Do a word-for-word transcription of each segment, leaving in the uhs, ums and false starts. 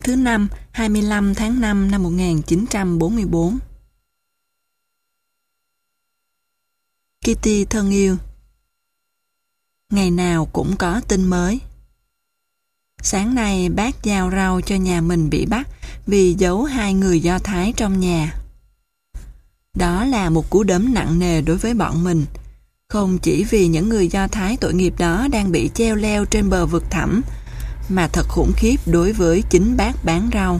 Thứ năm, hai mươi lăm tháng năm năm một nghìn chín trăm bốn mươi bốn. Kitty thân yêu, ngày nào cũng có tin mới. Sáng nay bác giao rau cho nhà mình bị bắt vì giấu hai người Do Thái trong nhà. Đó là một cú đấm nặng nề đối với bọn mình, không chỉ vì những người Do Thái tội nghiệp đó đang bị treo leo trên bờ vực thẳm, mà thật khủng khiếp đối với chính bác bán rau.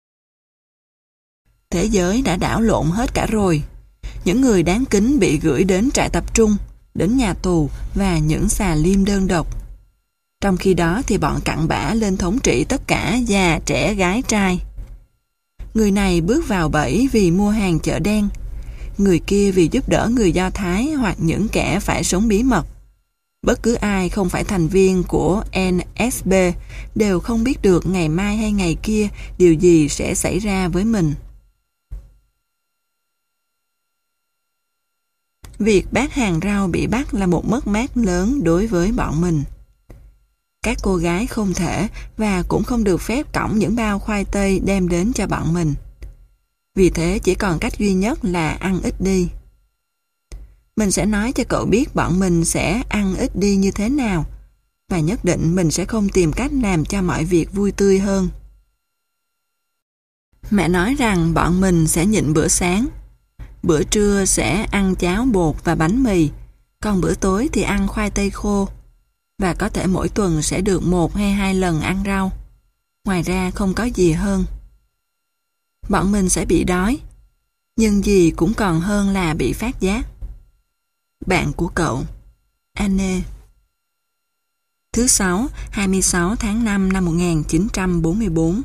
Thế giới đã đảo lộn hết cả rồi. Những người đáng kính bị gửi đến trại tập trung, đến nhà tù và những xà lim đơn độc. Trong khi đó thì bọn cặn bã lên thống trị tất cả già, trẻ, gái, trai. Người này bước vào bẫy vì mua hàng chợ đen, người kia vì giúp đỡ người Do Thái hoặc những kẻ phải sống bí mật. Bất cứ ai không phải thành viên của en ét bê đều không biết được ngày mai hay ngày kia điều gì sẽ xảy ra với mình. Việc bác hàng rau bị bắt là một mất mát lớn đối với bọn mình. Các cô gái không thể và cũng không được phép cõng những bao khoai tây đem đến cho bọn mình. Vì thế chỉ còn cách duy nhất là ăn ít đi. Mình sẽ nói cho cậu biết bọn mình sẽ ăn ít đi như thế nào, và nhất định mình sẽ không tìm cách làm cho mọi việc vui tươi hơn. Mẹ nói rằng bọn mình sẽ nhịn bữa sáng. Bữa trưa sẽ ăn cháo bột và bánh mì, còn bữa tối thì ăn khoai tây khô. Và có thể mỗi tuần sẽ được một hay hai lần ăn rau. Ngoài ra không có gì hơn. Bọn mình sẽ bị đói, nhưng gì cũng còn hơn là bị phát giác. Bạn của cậu, Anne. Thứ sáu, hai mươi sáu tháng năm năm một nghìn chín trăm bốn mươi bốn.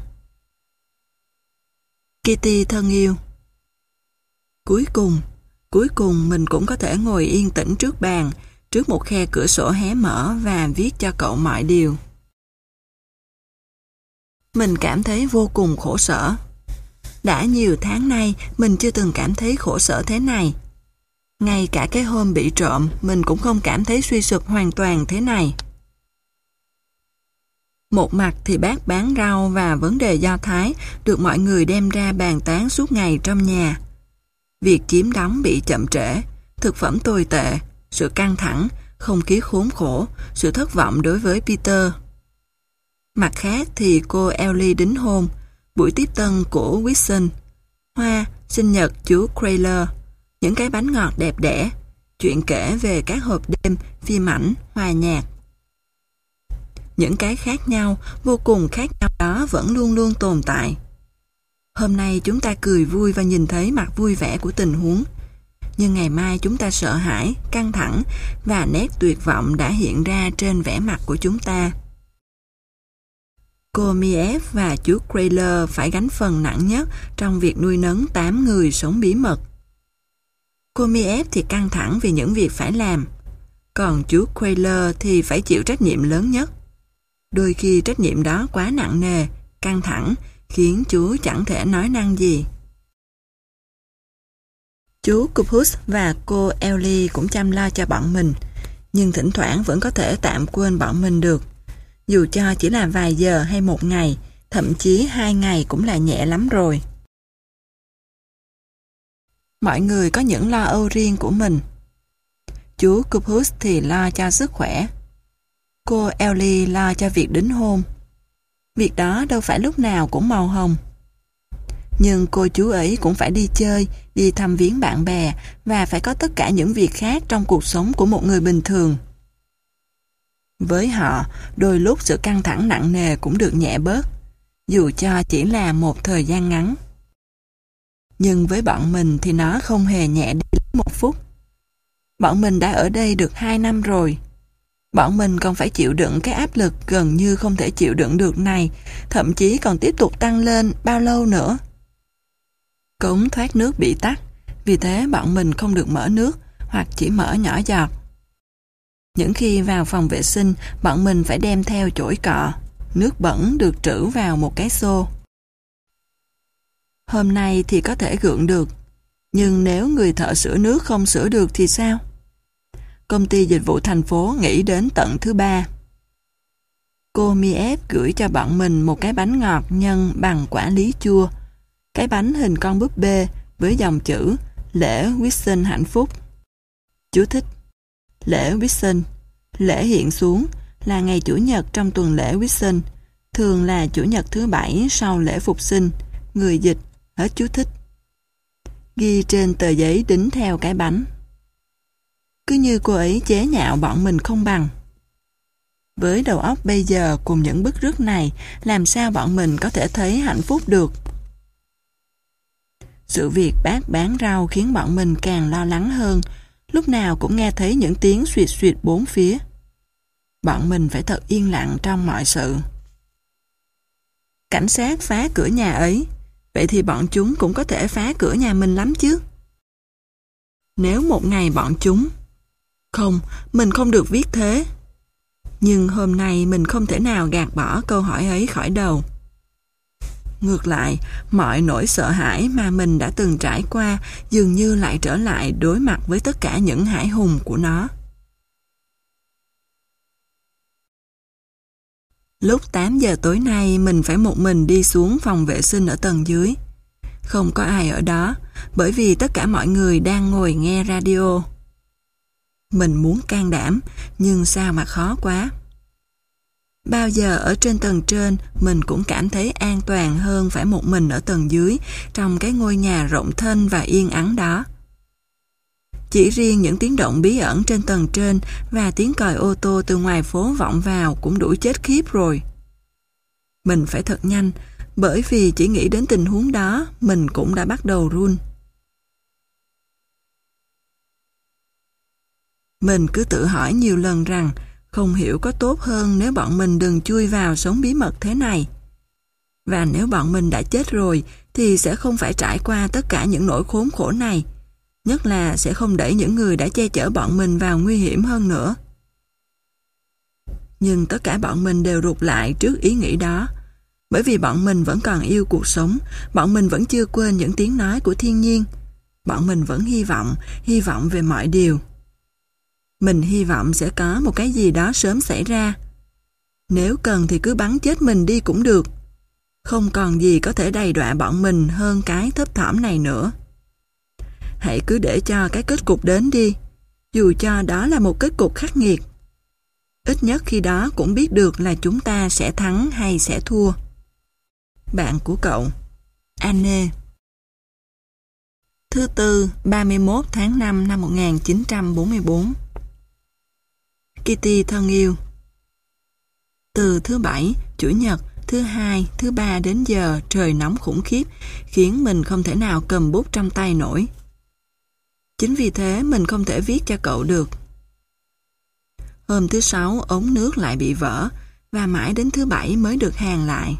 Kitty thân yêu, cuối cùng, cuối cùng mình cũng có thể ngồi yên tĩnh trước bàn, trước một khe cửa sổ hé mở và viết cho cậu mọi điều. Mình cảm thấy vô cùng khổ sở. Đã nhiều tháng nay mình chưa từng cảm thấy khổ sở thế này. Ngay cả cái hôm bị trộm mình cũng không cảm thấy suy sụp hoàn toàn thế này. Một mặt thì bác bán rau và vấn đề Do Thái được mọi người đem ra bàn tán suốt ngày trong nhà. Việc chiếm đóng bị chậm trễ, thực phẩm tồi tệ, sự căng thẳng, không khí khốn khổ, sự thất vọng đối với Peter. Mặt khác thì cô Ellie đính hôn, buổi tiếp tân của Wilson, hoa, sinh nhật chú Crayler, những cái bánh ngọt đẹp đẽ, chuyện kể về các hộp đêm, phim ảnh, hòa nhạc. Những cái khác nhau, vô cùng khác nhau đó vẫn luôn luôn tồn tại. Hôm nay chúng ta cười vui và nhìn thấy mặt vui vẻ của tình huống. Nhưng ngày mai chúng ta sợ hãi, căng thẳng và nét tuyệt vọng đã hiện ra trên vẻ mặt của chúng ta. Cô Miev và chú Crayler phải gánh phần nặng nhất trong việc nuôi nấng tám người sống bí mật. Cô Miev thì căng thẳng vì những việc phải làm, còn chú Crayler thì phải chịu trách nhiệm lớn nhất. Đôi khi trách nhiệm đó quá nặng nề, căng thẳng, khiến chú chẳng thể nói năng gì. Chú Cupus và cô Ellie cũng chăm lo cho bọn mình, nhưng thỉnh thoảng vẫn có thể tạm quên bọn mình được. Dù cho chỉ là vài giờ hay một ngày, thậm chí hai ngày cũng là nhẹ lắm rồi. Mọi người có những lo âu riêng của mình. Chú Cupus thì lo cho sức khỏe. Cô Ellie lo cho việc đính hôn. Việc đó đâu phải lúc nào cũng màu hồng. Nhưng cô chú ấy cũng phải đi chơi, đi thăm viếng bạn bè và phải có tất cả những việc khác trong cuộc sống của một người bình thường. Với họ, đôi lúc sự căng thẳng nặng nề cũng được nhẹ bớt, dù cho chỉ là một thời gian ngắn. Nhưng với bọn mình thì nó không hề nhẹ đi một phút. Bọn mình đã ở đây được hai năm rồi. Bọn mình còn phải chịu đựng cái áp lực gần như không thể chịu đựng được này, thậm chí còn tiếp tục tăng lên bao lâu nữa. Cống thoát nước bị tắc, vì thế bọn mình không được mở nước hoặc chỉ mở nhỏ giọt. Những khi vào phòng vệ sinh, bọn mình phải đem theo chổi cọ, nước bẩn được trữ vào một cái xô. Hôm nay thì có thể gượng được, nhưng nếu người thợ sửa nước không sửa được thì sao? Công ty dịch vụ thành phố nghỉ đến tận thứ ba. cô Miep gửi cho bọn mình một cái bánh ngọt nhân bằng quả lý chua. Cái bánh hình con búp bê với dòng chữ lễ Whitsun hạnh phúc. Chú thích: lễ Whitsun, lễ hiện xuống là ngày Chủ nhật trong tuần lễ Whitsun, thường là Chủ nhật thứ bảy sau lễ Phục sinh. Người dịch. Hết chú thích. Ghi trên tờ giấy đính theo cái bánh. Cứ như cô ấy chế nhạo bọn mình không bằng. Với đầu óc bây giờ cùng những bức rứt này, làm sao bọn mình có thể thấy hạnh phúc được? Sự việc bác bán rau khiến bọn mình càng lo lắng hơn, lúc nào cũng nghe thấy những tiếng xuyệt xuyệt bốn phía. Bọn mình phải thật yên lặng trong mọi sự. Cảnh sát phá cửa nhà ấy, vậy thì bọn chúng cũng có thể phá cửa nhà mình lắm chứ. Nếu một ngày bọn chúng... Không, mình không được viết thế. Nhưng hôm nay mình không thể nào gạt bỏ câu hỏi ấy khỏi đầu. Ngược lại, mọi nỗi sợ hãi mà mình đã từng trải qua dường như lại trở lại đối mặt với tất cả những hãi hùng của nó. Lúc tám giờ tối nay mình phải một mình đi xuống phòng vệ sinh ở tầng dưới. Không có ai ở đó, bởi vì tất cả mọi người đang ngồi nghe radio. Mình muốn can đảm, nhưng sao mà khó quá. Bao giờ ở trên tầng trên, mình cũng cảm thấy an toàn hơn phải một mình ở tầng dưới, trong cái ngôi nhà rộng thênh và yên ắng đó. Chỉ riêng những tiếng động bí ẩn trên tầng trên và tiếng còi ô tô từ ngoài phố vọng vào cũng đủ chết khiếp rồi. Mình phải thật nhanh, bởi vì chỉ nghĩ đến tình huống đó, mình cũng đã bắt đầu run. Mình cứ tự hỏi nhiều lần rằng không hiểu có tốt hơn nếu bọn mình đừng chui vào sống bí mật thế này. Và nếu bọn mình đã chết rồi thì sẽ không phải trải qua tất cả những nỗi khốn khổ này, nhất là sẽ không đẩy những người đã che chở bọn mình vào nguy hiểm hơn nữa. Nhưng tất cả bọn mình đều rụt lại trước ý nghĩ đó, bởi vì bọn mình vẫn còn yêu cuộc sống, bọn mình vẫn chưa quên những tiếng nói của thiên nhiên, bọn mình vẫn hy vọng, hy vọng về mọi điều. Mình hy vọng sẽ có một cái gì đó sớm xảy ra. Nếu cần thì cứ bắn chết mình đi cũng được. Không còn gì có thể đầy đọa bọn mình hơn cái thấp thỏm này nữa. Hãy cứ để cho cái kết cục đến đi, dù cho đó là một kết cục khắc nghiệt. Ít nhất khi đó cũng biết được là chúng ta sẽ thắng hay sẽ thua. Bạn của cậu, Anne. Thứ Tư, ba mươi mốt tháng năm năm một nghìn chín trăm bốn mươi tư. Kitty thân yêu. Từ thứ Bảy, Chủ nhật, thứ Hai, thứ Ba đến giờ trời nóng khủng khiếp, khiến mình không thể nào cầm bút trong tay nổi. Chính vì thế mình không thể viết cho cậu được. Hôm thứ Sáu, ống nước lại bị vỡ, và mãi đến thứ Bảy mới được hàn lại.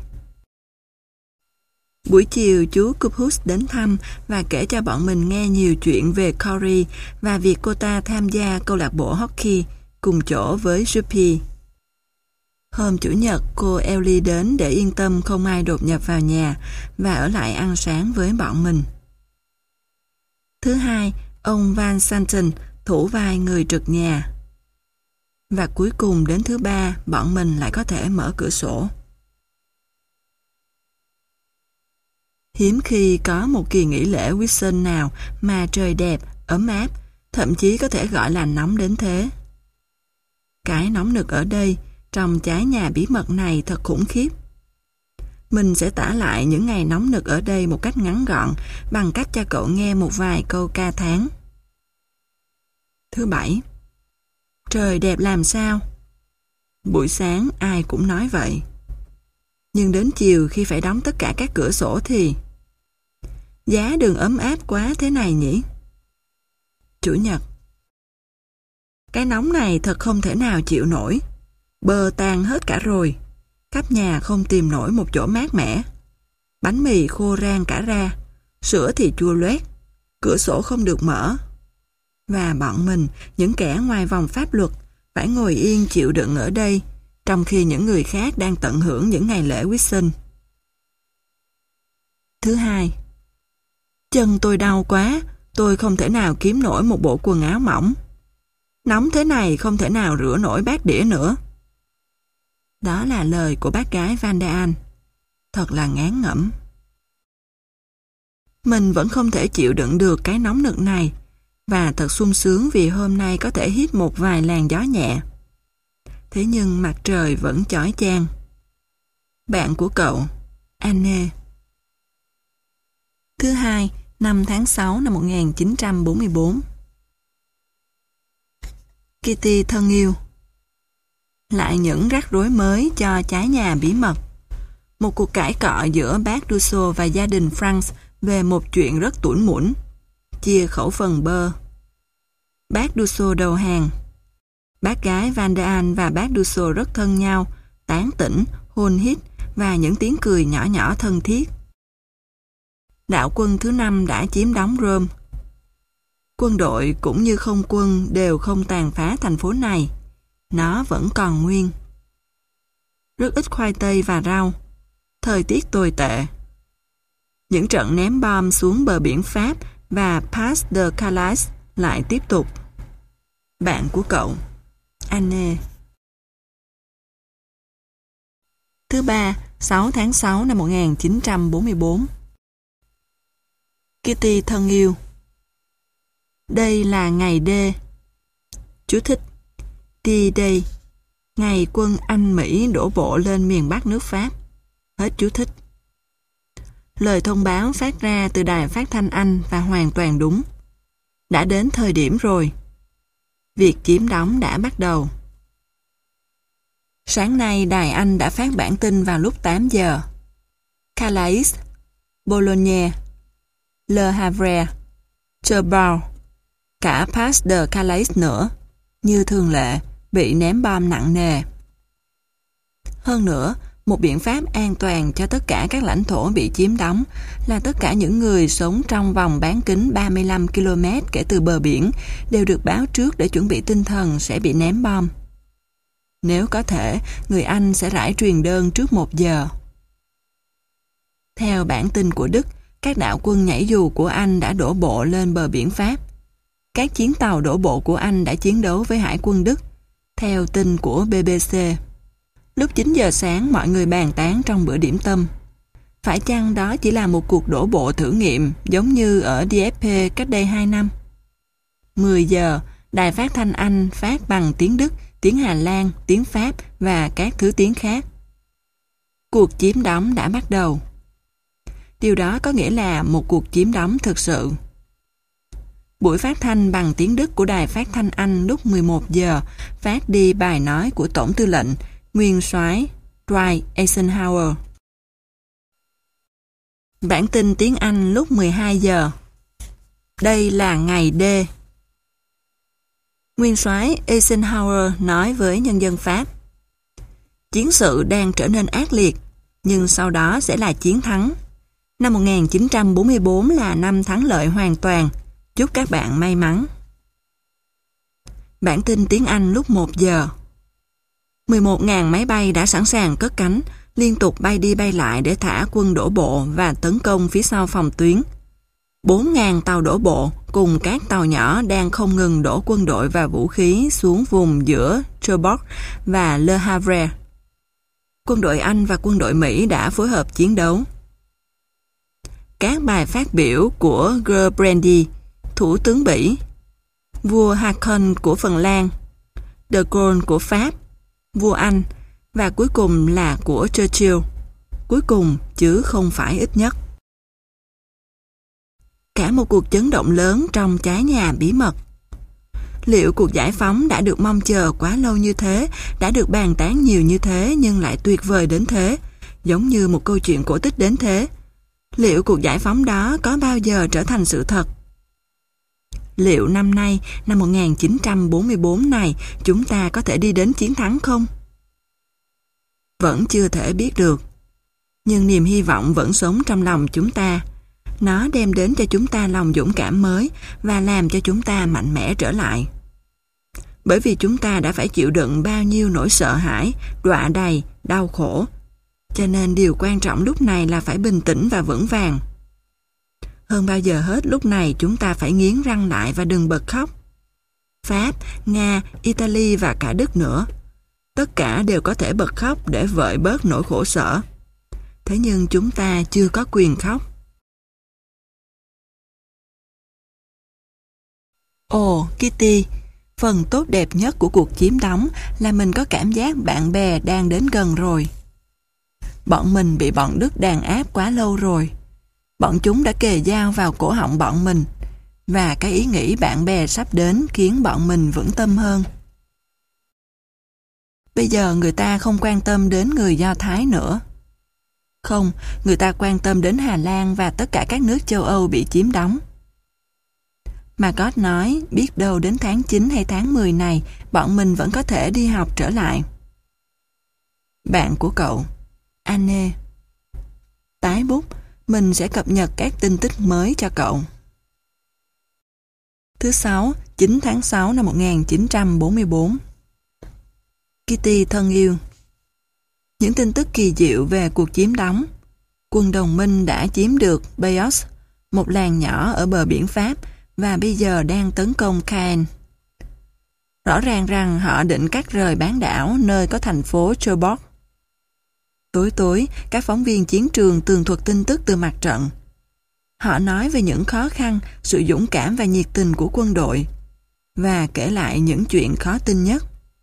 Buổi chiều, chú Cupus đến thăm và kể cho bọn mình nghe nhiều chuyện về Cory và việc cô ta tham gia câu lạc bộ hockey cùng chỗ với Sophie. Hôm Chủ nhật, cô Ellie đến để yên tâm không ai đột nhập vào nhà và ở lại ăn sáng với bọn mình. Thứ Hai, ông Van Santen thủ vai người trực nhà. Và cuối cùng đến thứ Ba, bọn mình lại có thể mở cửa sổ. Hiếm khi có một kỳ nghỉ lễ Whitsun nào mà trời đẹp, ấm áp, thậm chí có thể gọi là nóng đến thế. Cái nóng nực ở đây, trong trái nhà bí mật này thật khủng khiếp. Mình sẽ tả lại những ngày nóng nực ở đây một cách ngắn gọn bằng cách cho cậu nghe một vài câu ca tháng. Thứ Bảy. Trời đẹp làm sao? Buổi sáng ai cũng nói vậy. Nhưng đến chiều khi phải đóng tất cả các cửa sổ thì... Giá đừng ấm áp quá thế này nhỉ? Chủ nhật. Cái nóng này thật không thể nào chịu nổi. Bơ tan hết cả rồi. Khắp nhà không tìm nổi một chỗ mát mẻ. Bánh mì khô rang cả ra. Sữa thì chua loét. Cửa sổ không được mở. Và bọn mình, những kẻ ngoài vòng pháp luật, phải ngồi yên chịu đựng ở đây, trong khi những người khác đang tận hưởng những ngày lễ Whitsun. Thứ Hai. Chân tôi đau quá, tôi không thể nào kiếm nổi một bộ quần áo mỏng. Nóng thế này không thể nào rửa nổi bát đĩa nữa. Đó là lời của bác gái Van der An. Thật là ngán ngẩm. Mình vẫn không thể chịu đựng được cái nóng nực này, và thật sung sướng vì hôm nay có thể hít một vài làn gió nhẹ. Thế nhưng mặt trời vẫn chói chang. Bạn của cậu, Anne. Thứ hai, năm tháng sáu năm một nghìn chín trăm bốn mươi bốn. Kitty thân yêu. Lại những rắc rối mới cho trái nhà bí mật. Một cuộc cãi cọ giữa bác Dussault và gia đình Franz về một chuyện rất tủn mủn. Chia khẩu phần bơ. Bác Dussault đầu hàng. Bác gái Van der An và bác Dussault rất thân nhau, tán tỉnh, hôn hít và những tiếng cười nhỏ nhỏ thân thiết. Đạo quân thứ năm đã chiếm đóng Rome. Quân đội cũng như không quân đều không tàn phá thành phố này. Nó vẫn còn nguyên. Rất ít khoai tây và rau. Thời tiết tồi tệ. Những trận ném bom xuống bờ biển Pháp và Pas de Calais lại tiếp tục. Bạn của cậu, Anne. Thứ ba, sáu tháng sáu năm một nghìn chín trăm bốn mươi bốn. Kitty thân yêu. Đây là ngày D. Chú thích. D-Day. Ngày quân Anh Mỹ đổ bộ lên miền Bắc nước Pháp. Hết chú thích. Lời thông báo phát ra từ đài phát thanh Anh và hoàn toàn đúng. Đã đến thời điểm rồi. Việc chiếm đóng đã bắt đầu. Sáng nay đài Anh đã phát bản tin vào lúc tám giờ. Calais, Boulogne, Le Havre, Cherbourg, cả Pas de Calais nữa, như thường lệ, bị ném bom nặng nề. Hơn nữa, một biện pháp an toàn cho tất cả các lãnh thổ bị chiếm đóng là tất cả những người sống trong vòng bán kính ba mươi lăm ki lô mét kể từ bờ biển đều được báo trước để chuẩn bị tinh thần sẽ bị ném bom. Nếu có thể, người Anh sẽ rải truyền đơn trước một giờ. Theo bản tin của Đức, các đạo quân nhảy dù của Anh đã đổ bộ lên bờ biển Pháp. Các chiến tàu đổ bộ của Anh đã chiến đấu với hải quân Đức, theo tin của B B C. Lúc chín giờ sáng, mọi người bàn tán trong bữa điểm tâm. Phải chăng đó chỉ là một cuộc đổ bộ thử nghiệm giống như ở D F P cách đây hai năm? mười giờ, đài phát thanh Anh phát bằng tiếng Đức, tiếng Hà Lan, tiếng Pháp và các thứ tiếng khác. Cuộc chiếm đóng đã bắt đầu. Điều đó có nghĩa là một cuộc chiếm đóng thực sự. Buổi phát thanh bằng tiếng Đức của đài phát thanh Anh lúc mười một giờ phát đi bài nói của Tổng tư lệnh, nguyên soái Dwight Eisenhower. Bản tin tiếng Anh lúc mười hai giờ. Đây là ngày D. Nguyên soái Eisenhower nói với nhân dân Pháp: chiến sự đang trở nên ác liệt, nhưng sau đó sẽ là chiến thắng. Năm một nghìn chín trăm bốn mươi bốn là năm thắng lợi hoàn toàn. Chúc các bạn may mắn. Bản tin tiếng Anh lúc một giờ. mười một nghìn máy bay đã sẵn sàng cất cánh, liên tục bay đi bay lại để thả quân đổ bộ và tấn công phía sau phòng tuyến. bốn nghìn tàu đổ bộ cùng các tàu nhỏ đang không ngừng đổ quân đội và vũ khí xuống vùng giữa Cherbourg và Le Havre. Quân đội Anh và quân đội Mỹ đã phối hợp chiến đấu. Các bài phát biểu của Gerbrandy, thủ tướng Bỉ, vua Haakon của Phần Lan, de Gaulle của Pháp, vua Anh và cuối cùng là của Churchill. Cuối cùng chứ không phải ít nhất. Cả một cuộc chấn động lớn trong trái nhà bí mật. Liệu cuộc giải phóng đã được mong chờ quá lâu như thế, đã được bàn tán nhiều như thế nhưng lại tuyệt vời đến thế, giống như một câu chuyện cổ tích đến thế? Liệu cuộc giải phóng đó có bao giờ trở thành sự thật? Liệu năm nay, năm một nghìn chín trăm bốn mươi bốn này, chúng ta có thể đi đến chiến thắng không? Vẫn chưa thể biết được. Nhưng niềm hy vọng vẫn sống trong lòng chúng ta. Nó đem đến cho chúng ta lòng dũng cảm mới và làm cho chúng ta mạnh mẽ trở lại. Bởi vì chúng ta đã phải chịu đựng bao nhiêu nỗi sợ hãi, đọa đầy, đau khổ. Cho nên điều quan trọng lúc này là phải bình tĩnh và vững vàng. Hơn bao giờ hết lúc này chúng ta phải nghiến răng lại và đừng bật khóc. Pháp, Nga, Italy và cả Đức nữa. Tất cả đều có thể bật khóc để vơi bớt nỗi khổ sở. Thế nhưng chúng ta chưa có quyền khóc. Ồ, Kitty, phần tốt đẹp nhất của cuộc chiếm đóng là mình có cảm giác bạn bè đang đến gần rồi. Bọn mình bị bọn Đức đàn áp quá lâu rồi. Bọn chúng đã kề dao vào cổ họng bọn mình, và cái ý nghĩ bạn bè sắp đến khiến bọn mình vững tâm hơn. Bây giờ người ta không quan tâm đến người Do Thái nữa. Không, người ta quan tâm đến Hà Lan và tất cả các nước châu Âu bị chiếm đóng. Margot nói, biết đâu đến tháng chín hay tháng mười này, bọn mình vẫn có thể đi học trở lại. Bạn của cậu, Anne. Tái bút, mình sẽ cập nhật các tin tức mới cho cậu. Thứ sáu, chín tháng sáu năm một nghìn chín trăm bốn mươi tư. Kitty thân yêu, những tin tức kỳ diệu về cuộc chiếm đóng. Quân đồng minh đã chiếm được Bayeux, một làng nhỏ ở bờ biển Pháp, và bây giờ đang tấn công Caen. Rõ ràng rằng họ định cắt rời bán đảo nơi có thành phố Cherbourg. Tối tối, các phóng viên chiến trường tường thuật tin tức từ mặt trận. Họ nói về những khó khăn, sự dũng cảm và nhiệt tình của quân đội, và kể lại những chuyện khó tin nhất.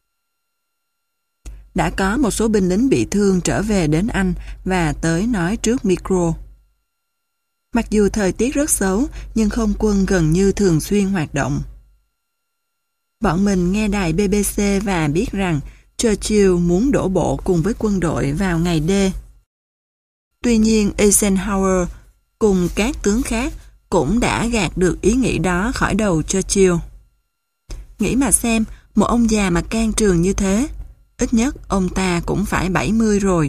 Đã có một số binh lính bị thương trở về đến Anh và tới nói trước micro. Mặc dù thời tiết rất xấu, nhưng không quân gần như thường xuyên hoạt động. Bọn mình nghe đài B B C và biết rằng Churchill muốn đổ bộ cùng với quân đội vào ngày D. Tuy nhiên, Eisenhower cùng các tướng khác cũng đã gạt được ý nghĩ đó khỏi đầu Churchill. Nghĩ mà xem, một ông già mà can trường như thế, ít nhất ông ta cũng phải bảy mươi rồi.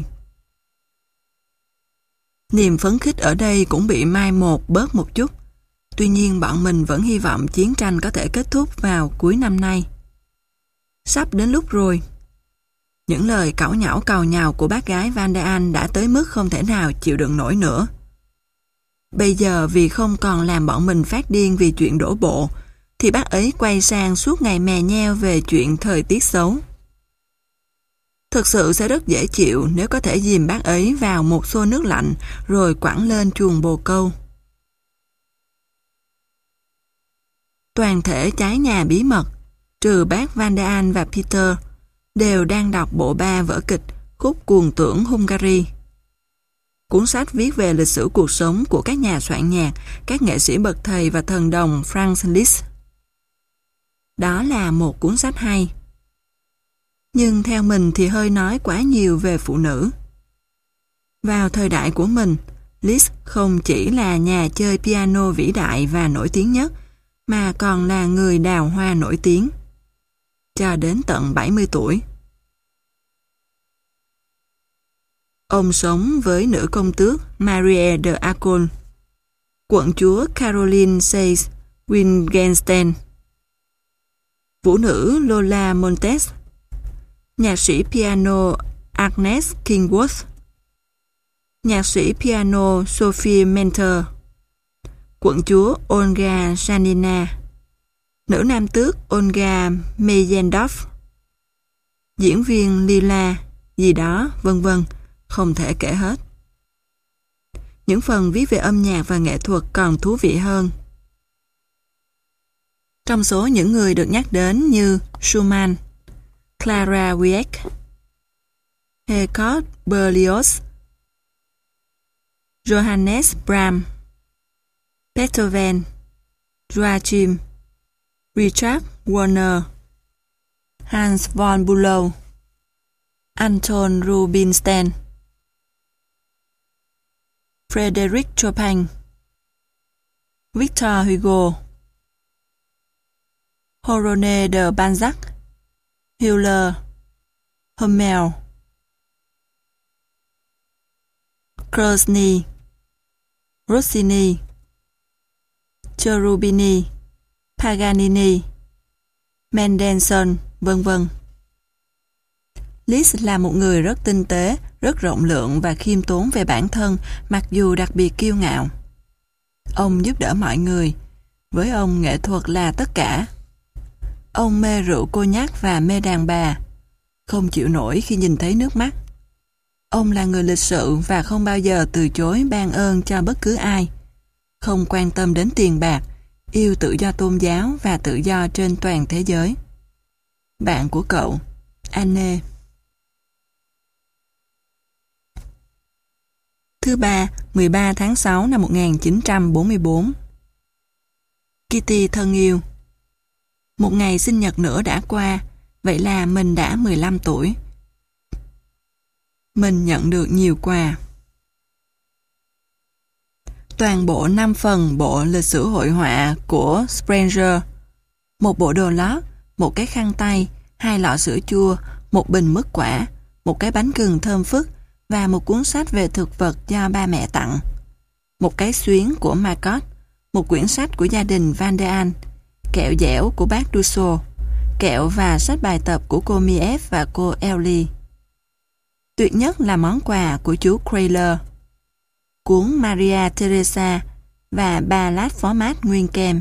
Niềm phấn khích ở đây cũng bị mai một bớt một chút. Tuy nhiên bọn mình vẫn hy vọng chiến tranh có thể kết thúc vào cuối năm nay. Sắp đến lúc rồi. Những lời cẩu nhão càu nhàu của bác gái Van der An đã tới mức không thể nào chịu đựng nổi nữa. Bây giờ vì không còn làm bọn mình phát điên vì chuyện đổ bộ, thì bác ấy quay sang suốt ngày mè nheo về chuyện thời tiết xấu. Thực sự sẽ rất dễ chịu nếu có thể dìm bác ấy vào một xô nước lạnh rồi quẳng lên chuồng bồ câu. Toàn thể trái nhà bí mật, trừ bác Van der An và Peter, đều đang đọc bộ ba vở kịch Khúc Cuồng Tưởng Hungary. Cuốn sách viết về lịch sử cuộc sống của các nhà soạn nhạc, các nghệ sĩ bậc thầy và thần đồng Franz Liszt. Đó là một cuốn sách hay. Nhưng theo mình thì hơi nói quá nhiều về phụ nữ. Vào thời đại của mình, Liszt không chỉ là nhà chơi piano vĩ đại và nổi tiếng nhất, mà còn là người đào hoa nổi tiếng. Cho đến tận bảy mươi tuổi. Ông sống với nữ công tước Marie de Arcole, quận chúa Caroline Seyss Wittgenstein, vũ nữ Lola Montez, nhạc sĩ piano Agnes Kingworth, nhạc sĩ piano Sophie Mentor, quận chúa Olga Janina, nữ nam tước Olga Meyendorf, diễn viên Lila, gì đó, vân vân, không thể kể hết. Những phần viết về âm nhạc và nghệ thuật còn thú vị hơn. Trong số những người được nhắc đến như Schumann, Clara Wieck, Hector Berlioz, Johannes Brahms, Beethoven, Joachim, Richard Wagner, Hans von Bülow, Anton Rubinstein, Frédéric Chopin, Victor Hugo, Honoré de Balzac, Hiller, Hummel, Krosny, Rossini, Cherubini, Paganini, Mendelssohn, vân vân. Liszt là một người rất tinh tế, rất rộng lượng và khiêm tốn về bản thân, mặc dù đặc biệt kiêu ngạo. Ông giúp đỡ mọi người. Với ông, nghệ thuật là tất cả. Ông mê rượu cô nhắc và mê đàn bà. không chịu nổi khi nhìn thấy nước mắt. Ông là người lịch sự và không bao giờ từ chối ban ơn cho bất cứ ai. Không quan tâm đến tiền bạc, yêu tự do tôn giáo và tự do trên toàn thế giới. Bạn của cậu, Anne. Thứ ba, mười ba tháng sáu năm một nghìn chín trăm bốn mươi tư. Kitty thân yêu. Một ngày sinh nhật nữa đã qua, vậy là mình đã mười lăm tuổi. Mình nhận được nhiều quà. Toàn bộ năm phần bộ lịch sử hội họa của Sprenger, một bộ đồ lót, một cái khăn tay, hai lọ sữa chua, một bình mứt quả, một cái bánh gừng thơm phức và một cuốn sách về thực vật do ba mẹ tặng. Một cái xuyến của Marcot, một quyển sách của gia đình Van der An, kẹo dẻo của bác Dussault, kẹo và sách bài tập của cô Mief và cô Ellie. Tuyệt nhất là món quà của chú Crayler, cuốn Maria Teresa và ba lát phó mát nguyên kem.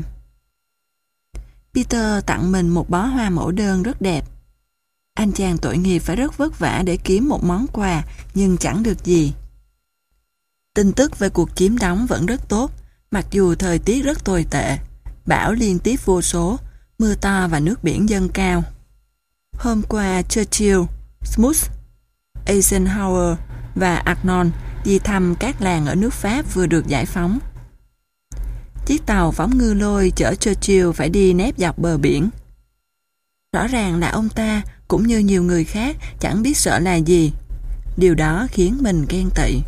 Peter tặng mình một bó hoa mẫu đơn rất đẹp. Anh chàng tội nghiệp phải rất vất vả để kiếm một món quà nhưng chẳng được gì. Tin tức về cuộc chiếm đóng vẫn rất tốt, mặc dù thời tiết rất tồi tệ, bão liên tiếp vô số, mưa to và nước biển dâng cao. Hôm qua Churchill, Smuts, Eisenhower và Arnold đi thăm các làng ở nước Pháp vừa được giải phóng. Chiếc tàu phóng ngư lôi chở Churchill phải đi nép dọc bờ biển. Rõ ràng là ông ta, cũng như nhiều người khác, chẳng biết sợ là gì. Điều đó khiến mình ghen tị.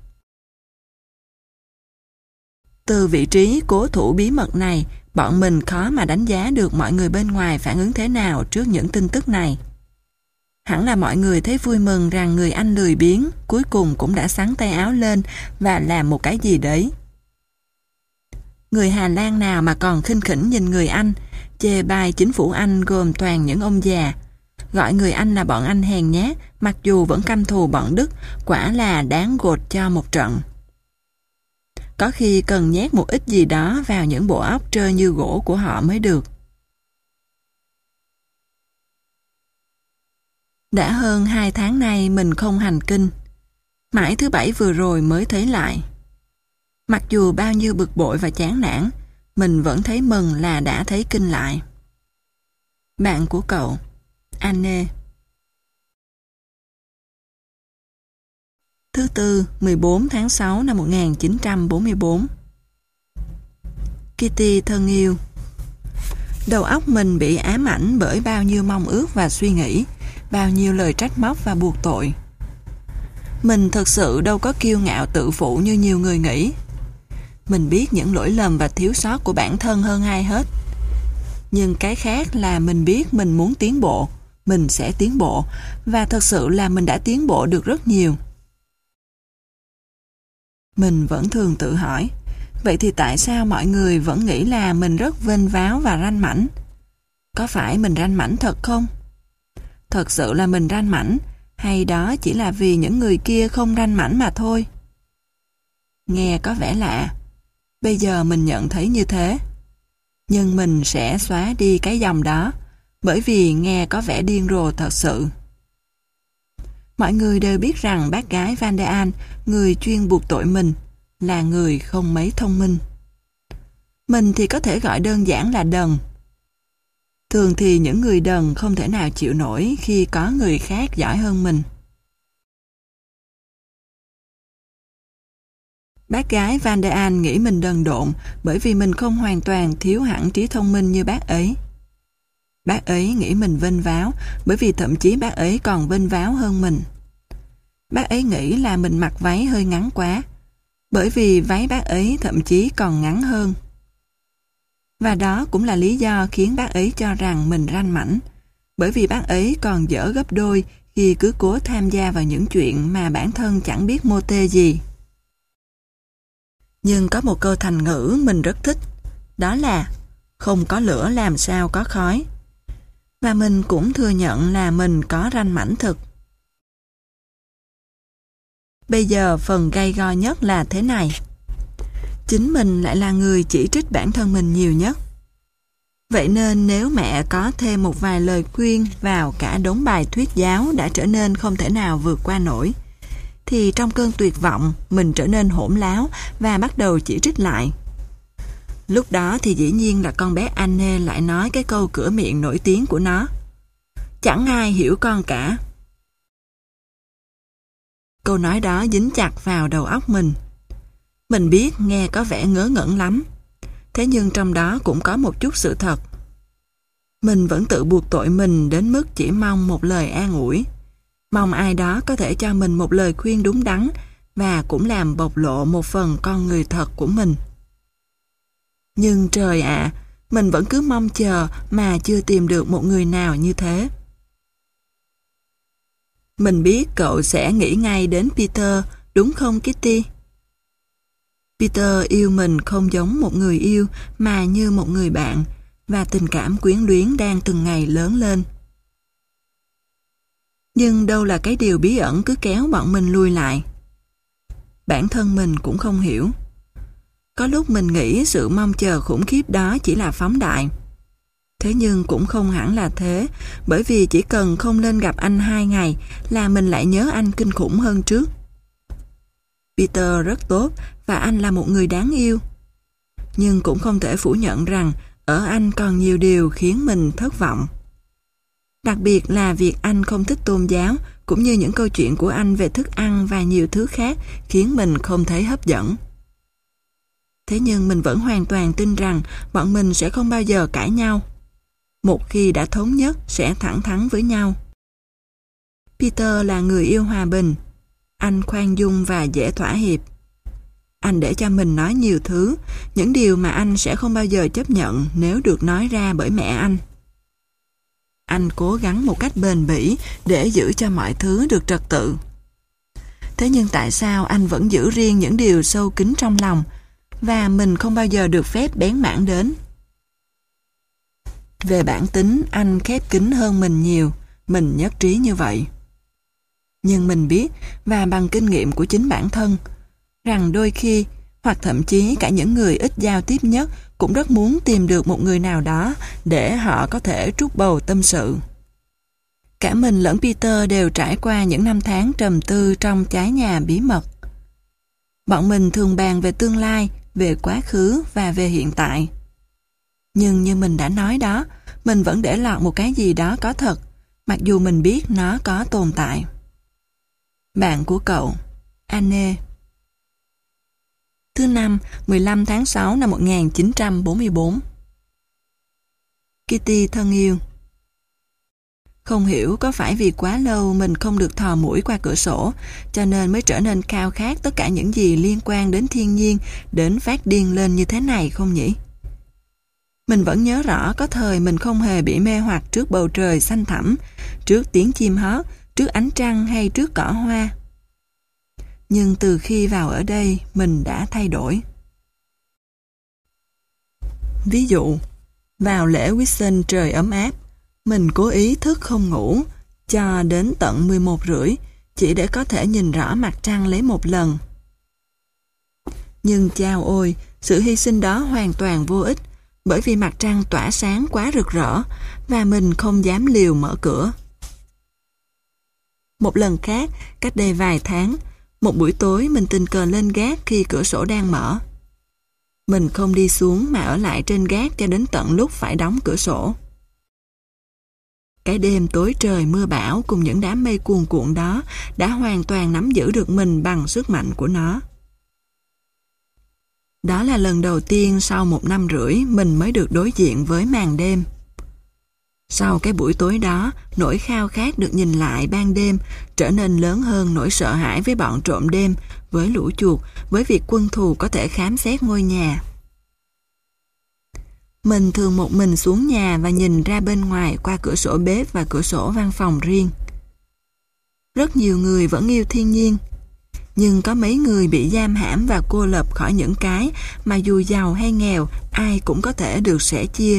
Từ vị trí cố thủ bí mật này, bọn mình khó mà đánh giá được mọi người bên ngoài phản ứng thế nào trước những tin tức này. Hẳn là mọi người thấy vui mừng rằng người Anh lười biếng cuối cùng cũng đã xắn tay áo lên và làm một cái gì đấy. Người Hà Lan nào mà còn khinh khỉnh nhìn người Anh, chê bai chính phủ Anh gồm toàn những ông già, gọi người Anh là bọn Anh hèn nhát, mặc dù vẫn căm thù bọn Đức, quả là đáng gột cho một trận. Có khi cần nhét một ít gì đó vào những bộ óc trơ như gỗ của họ mới được. Đã hơn hai tháng nay mình không hành kinh. Mãi thứ bảy vừa rồi mới thấy lại. Mặc dù bao nhiêu bực bội và chán nản, mình vẫn thấy mừng là đã thấy kinh lại. Bạn của cậu, Anne. Thứ tư, mười bốn tháng sáu năm một nghìn chín trăm bốn mươi tư. Kitty thân yêu. Đầu óc mình bị ám ảnh bởi bao nhiêu mong ước và suy nghĩ, bao nhiêu lời trách móc và buộc tội. Mình thật sự đâu có kiêu ngạo tự phụ như nhiều người nghĩ. Mình biết những lỗi lầm và thiếu sót của bản thân hơn ai hết. Nhưng cái khác là mình biết mình muốn tiến bộ, mình sẽ tiến bộ, và thật sự là mình đã tiến bộ được rất nhiều. Mình vẫn thường tự hỏi, vậy thì tại sao mọi người vẫn nghĩ là mình rất vênh váo và ranh mãnh? Có phải mình ranh mãnh thật không? Thật sự là mình ranh mãnh, hay đó chỉ là vì những người kia không ranh mãnh mà thôi? Nghe có vẻ lạ. Bây giờ mình nhận thấy như thế. Nhưng mình sẽ xóa đi cái dòng đó, bởi vì nghe có vẻ điên rồ thật sự. Mọi người đều biết rằng bác gái Van der An, người chuyên buộc tội mình, là người không mấy thông minh. Mình thì có thể gọi đơn giản là đần. Thường thì những người đần không thể nào chịu nổi khi có người khác giỏi hơn mình. Bác gái Van der An nghĩ mình đần độn bởi vì mình không hoàn toàn thiếu hẳn trí thông minh như bác ấy. Bác ấy nghĩ mình vênh váo bởi vì thậm chí bác ấy còn vênh váo hơn mình. Bác ấy nghĩ là mình mặc váy hơi ngắn quá, bởi vì váy bác ấy thậm chí còn ngắn hơn. Và đó cũng là lý do khiến bác ấy cho rằng mình ranh mãnh, bởi vì bác ấy còn dở gấp đôi khi cứ cố tham gia vào những chuyện mà bản thân chẳng biết mô tê gì. Nhưng có một câu thành ngữ mình rất thích, đó là không có lửa làm sao có khói. Và mình cũng thừa nhận là mình có ranh mãnh thực. Bây giờ phần gay go nhất là thế này. Chính mình lại là người chỉ trích bản thân mình nhiều nhất. Vậy nên nếu mẹ có thêm một vài lời khuyên vào cả đống bài thuyết giáo đã trở nên không thể nào vượt qua nổi, thì trong cơn tuyệt vọng mình trở nên hỗn láo và bắt đầu chỉ trích lại. Lúc đó thì dĩ nhiên là con bé Anne lại nói cái câu cửa miệng nổi tiếng của nó: chẳng ai hiểu con cả. Câu nói đó dính chặt vào đầu óc mình. Mình biết nghe có vẻ ngớ ngẩn lắm, thế nhưng trong đó cũng có một chút sự thật. Mình vẫn tự buộc tội mình đến mức chỉ mong một lời an ủi, mong ai đó có thể cho mình một lời khuyên đúng đắn và cũng làm bộc lộ một phần con người thật của mình. Nhưng trời ạ, à, mình vẫn cứ mong chờ mà chưa tìm được một người nào như thế. Mình biết cậu sẽ nghĩ ngay đến Peter, đúng không Kitty? Peter yêu mình không giống một người yêu mà như một người bạn, và tình cảm quyến luyến đang từng ngày lớn lên. Nhưng đâu là cái điều bí ẩn cứ kéo bọn mình lùi lại? Bản thân mình cũng không hiểu. Có lúc mình nghĩ sự mong chờ khủng khiếp đó chỉ là phóng đại. Thế nhưng cũng không hẳn là thế, bởi vì chỉ cần không lên gặp anh hai ngày là mình lại nhớ anh kinh khủng hơn trước. Peter rất tốt và anh là một người đáng yêu. Nhưng cũng không thể phủ nhận rằng ở anh còn nhiều điều khiến mình thất vọng. Đặc biệt là việc anh không thích tôn giáo, cũng như những câu chuyện của anh về thức ăn và nhiều thứ khác khiến mình không thấy hấp dẫn. Thế nhưng mình vẫn hoàn toàn tin rằng bọn mình sẽ không bao giờ cãi nhau. Một khi đã thống nhất sẽ thẳng thắn với nhau. Peter là người yêu hòa bình. Anh khoan dung và dễ thỏa hiệp. Anh để cho mình nói nhiều thứ, những điều mà anh sẽ không bao giờ chấp nhận nếu được nói ra bởi mẹ anh. Anh cố gắng một cách bền bỉ để giữ cho mọi thứ được trật tự. Thế nhưng tại sao anh vẫn giữ riêng những điều sâu kín trong lòng, và mình không bao giờ được phép bén mảng đến? Về bản tính, anh khép kín hơn mình nhiều, mình nhất trí như vậy. Nhưng mình biết, và bằng kinh nghiệm của chính bản thân, rằng đôi khi, hoặc thậm chí cả những người ít giao tiếp nhất cũng rất muốn tìm được một người nào đó để họ có thể trút bầu tâm sự. Cả mình lẫn Peter đều trải qua những năm tháng trầm tư trong chái nhà bí mật. Bọn mình thường bàn về tương lai, về quá khứ và về hiện tại. Nhưng như mình đã nói đó, mình vẫn để lọt một cái gì đó có thật, mặc dù mình biết nó có tồn tại. Bạn của cậu, Anne. Thứ năm, mười lăm tháng sáu năm một nghìn chín trăm bốn mươi bốn. Kitty thân yêu. Không hiểu có phải vì quá lâu mình không được thò mũi qua cửa sổ, cho nên mới trở nên khao khát tất cả những gì liên quan đến thiên nhiên đến phát điên lên như thế này không nhỉ? Mình vẫn nhớ rõ có thời mình không hề bị mê hoặc trước bầu trời xanh thẳm, trước tiếng chim hót, trước ánh trăng hay trước cỏ hoa. Nhưng từ khi vào ở đây, mình đã thay đổi. Ví dụ, vào lễ Whitsun trời ấm áp, mình cố ý thức không ngủ cho đến tận mười một rưỡi chỉ để có thể nhìn rõ mặt trăng lấy một lần. Nhưng chao ôi, sự hy sinh đó hoàn toàn vô ích, bởi vì mặt trăng tỏa sáng quá rực rỡ và mình không dám liều mở cửa. Một lần khác, cách đây vài tháng, một buổi tối mình tình cờ lên gác khi cửa sổ đang mở. Mình không đi xuống mà ở lại trên gác cho đến tận lúc phải đóng cửa sổ. Cái đêm tối trời mưa bão cùng những đám mây cuồn cuộn đó đã hoàn toàn nắm giữ được mình bằng sức mạnh của nó. Đó là lần đầu tiên sau một năm rưỡi mình mới được đối diện với màn đêm. Sau cái buổi tối đó, nỗi khao khát được nhìn lại ban đêm trở nên lớn hơn nỗi sợ hãi với bọn trộm đêm, với lũ chuột, với việc quân thù có thể khám xét ngôi nhà. Mình thường một mình xuống nhà và nhìn ra bên ngoài qua cửa sổ bếp và cửa sổ văn phòng riêng. Rất nhiều người vẫn yêu thiên nhiên, nhưng có mấy người bị giam hãm và cô lập khỏi những cái mà dù giàu hay nghèo, ai cũng có thể được sẻ chia.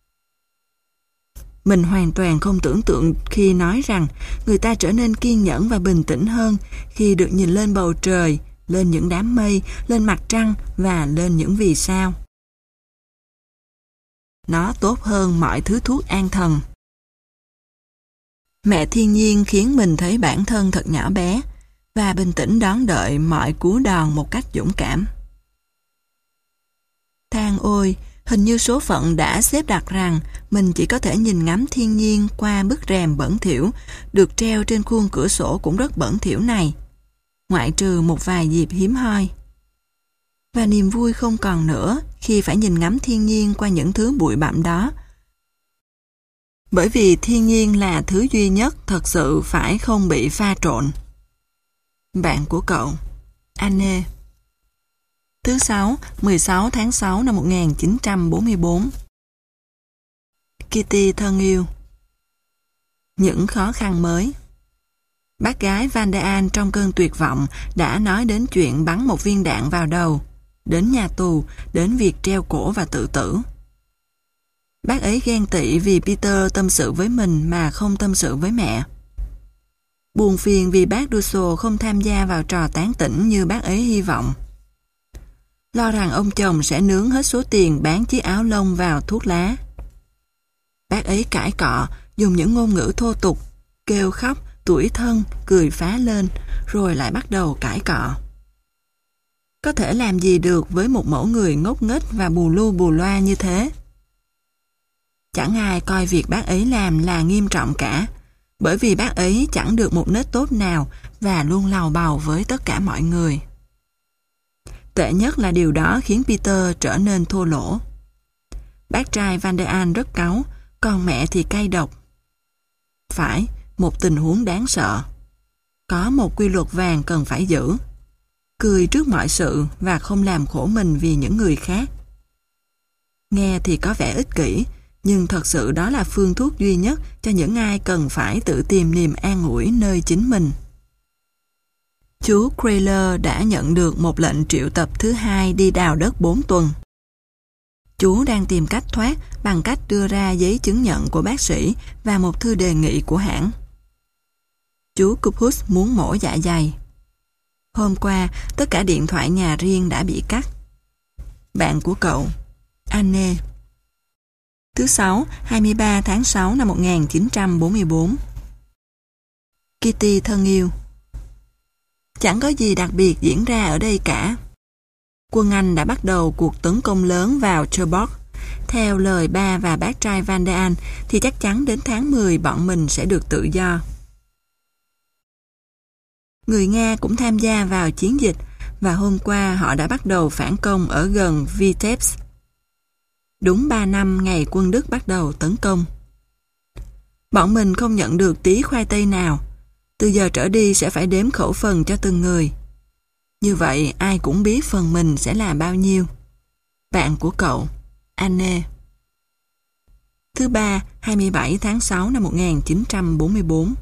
Mình hoàn toàn không tưởng tượng khi nói rằng người ta trở nên kiên nhẫn và bình tĩnh hơn khi được nhìn lên bầu trời, lên những đám mây, lên mặt trăng và lên những vì sao. Nó tốt hơn mọi thứ thuốc an thần. Mẹ thiên nhiên khiến mình thấy bản thân thật nhỏ bé và bình tĩnh đón đợi mọi cú đòn một cách dũng cảm. Than ôi, hình như số phận đã xếp đặt rằng mình chỉ có thể nhìn ngắm thiên nhiên qua bức rèm bẩn thỉu được treo trên khuôn cửa sổ cũng rất bẩn thỉu này, ngoại trừ một vài dịp hiếm hoi. Và niềm vui không còn nữa khi phải nhìn ngắm thiên nhiên qua những thứ bụi bặm đó. Bởi vì thiên nhiên là thứ duy nhất thật sự phải không bị pha trộn. Bạn của cậu, Anne. Thứ Sáu, mười sáu tháng sáu năm một nghìn chín trăm bốn mươi bốn. Kitty thân yêu. Những khó khăn mới. Bác gái Van der An trong cơn tuyệt vọng đã nói đến chuyện bắn một viên đạn vào đầu, đến nhà tù, đến việc treo cổ và tự tử. Bác ấy ghen tị vì Peter tâm sự với mình mà không tâm sự với mẹ. Buồn phiền vì bác Dussel không tham gia vào trò tán tỉnh như bác ấy hy vọng. Lo rằng ông chồng sẽ nướng hết số tiền bán chiếc áo lông vào thuốc lá. Bác ấy cãi cọ, dùng những ngôn ngữ thô tục, kêu khóc, tủi thân, cười phá lên, rồi lại bắt đầu cãi cọ. Có thể làm gì được với một mẫu người ngốc nghếch và bù lu bù loa như thế? Chẳng ai coi việc bác ấy làm là nghiêm trọng cả, bởi vì bác ấy chẳng được một nết tốt nào và luôn làu bàu với tất cả mọi người. Tệ nhất là điều đó khiến Peter trở nên thô lỗ. Bác trai Van der An rất cáu, còn mẹ thì cay độc. Phải, một tình huống đáng sợ. Có một quy luật vàng cần phải giữ. Cười trước mọi sự và không làm khổ mình vì những người khác. Nghe thì có vẻ ích kỷ, nhưng thật sự đó là phương thuốc duy nhất cho những ai cần phải tự tìm niềm an ủi nơi chính mình. Chú Crayler đã nhận được một lệnh triệu tập thứ hai đi đào đất bốn tuần. Chú đang tìm cách thoát bằng cách đưa ra giấy chứng nhận của bác sĩ và một thư đề nghị của hãng. Chú Cupus muốn mổ dạ dày. Hôm qua, tất cả điện thoại nhà riêng đã bị cắt. Bạn của cậu, Anne. Thứ Sáu, hai mươi ba tháng sáu năm một nghìn chín trăm bốn mươi bốn. Kitty thân yêu. Chẳng có gì đặc biệt diễn ra ở đây cả. Quân Anh đã bắt đầu cuộc tấn công lớn vào Cherbourg. Theo lời ba và bác trai Van der An thì chắc chắn đến tháng mười bọn mình sẽ được tự do. Người Nga cũng tham gia vào chiến dịch và hôm qua họ đã bắt đầu phản công ở gần Vitebsk. Đúng ba năm ngày quân Đức bắt đầu tấn công. Bọn mình không nhận được tí khoai tây nào. Từ giờ trở đi sẽ phải đếm khẩu phần cho từng người. Như vậy ai cũng biết phần mình sẽ là bao nhiêu. Bạn của cậu, Anne. Thứ Ba, hai mươi bảy tháng sáu năm một nghìn chín trăm bốn mươi bốn.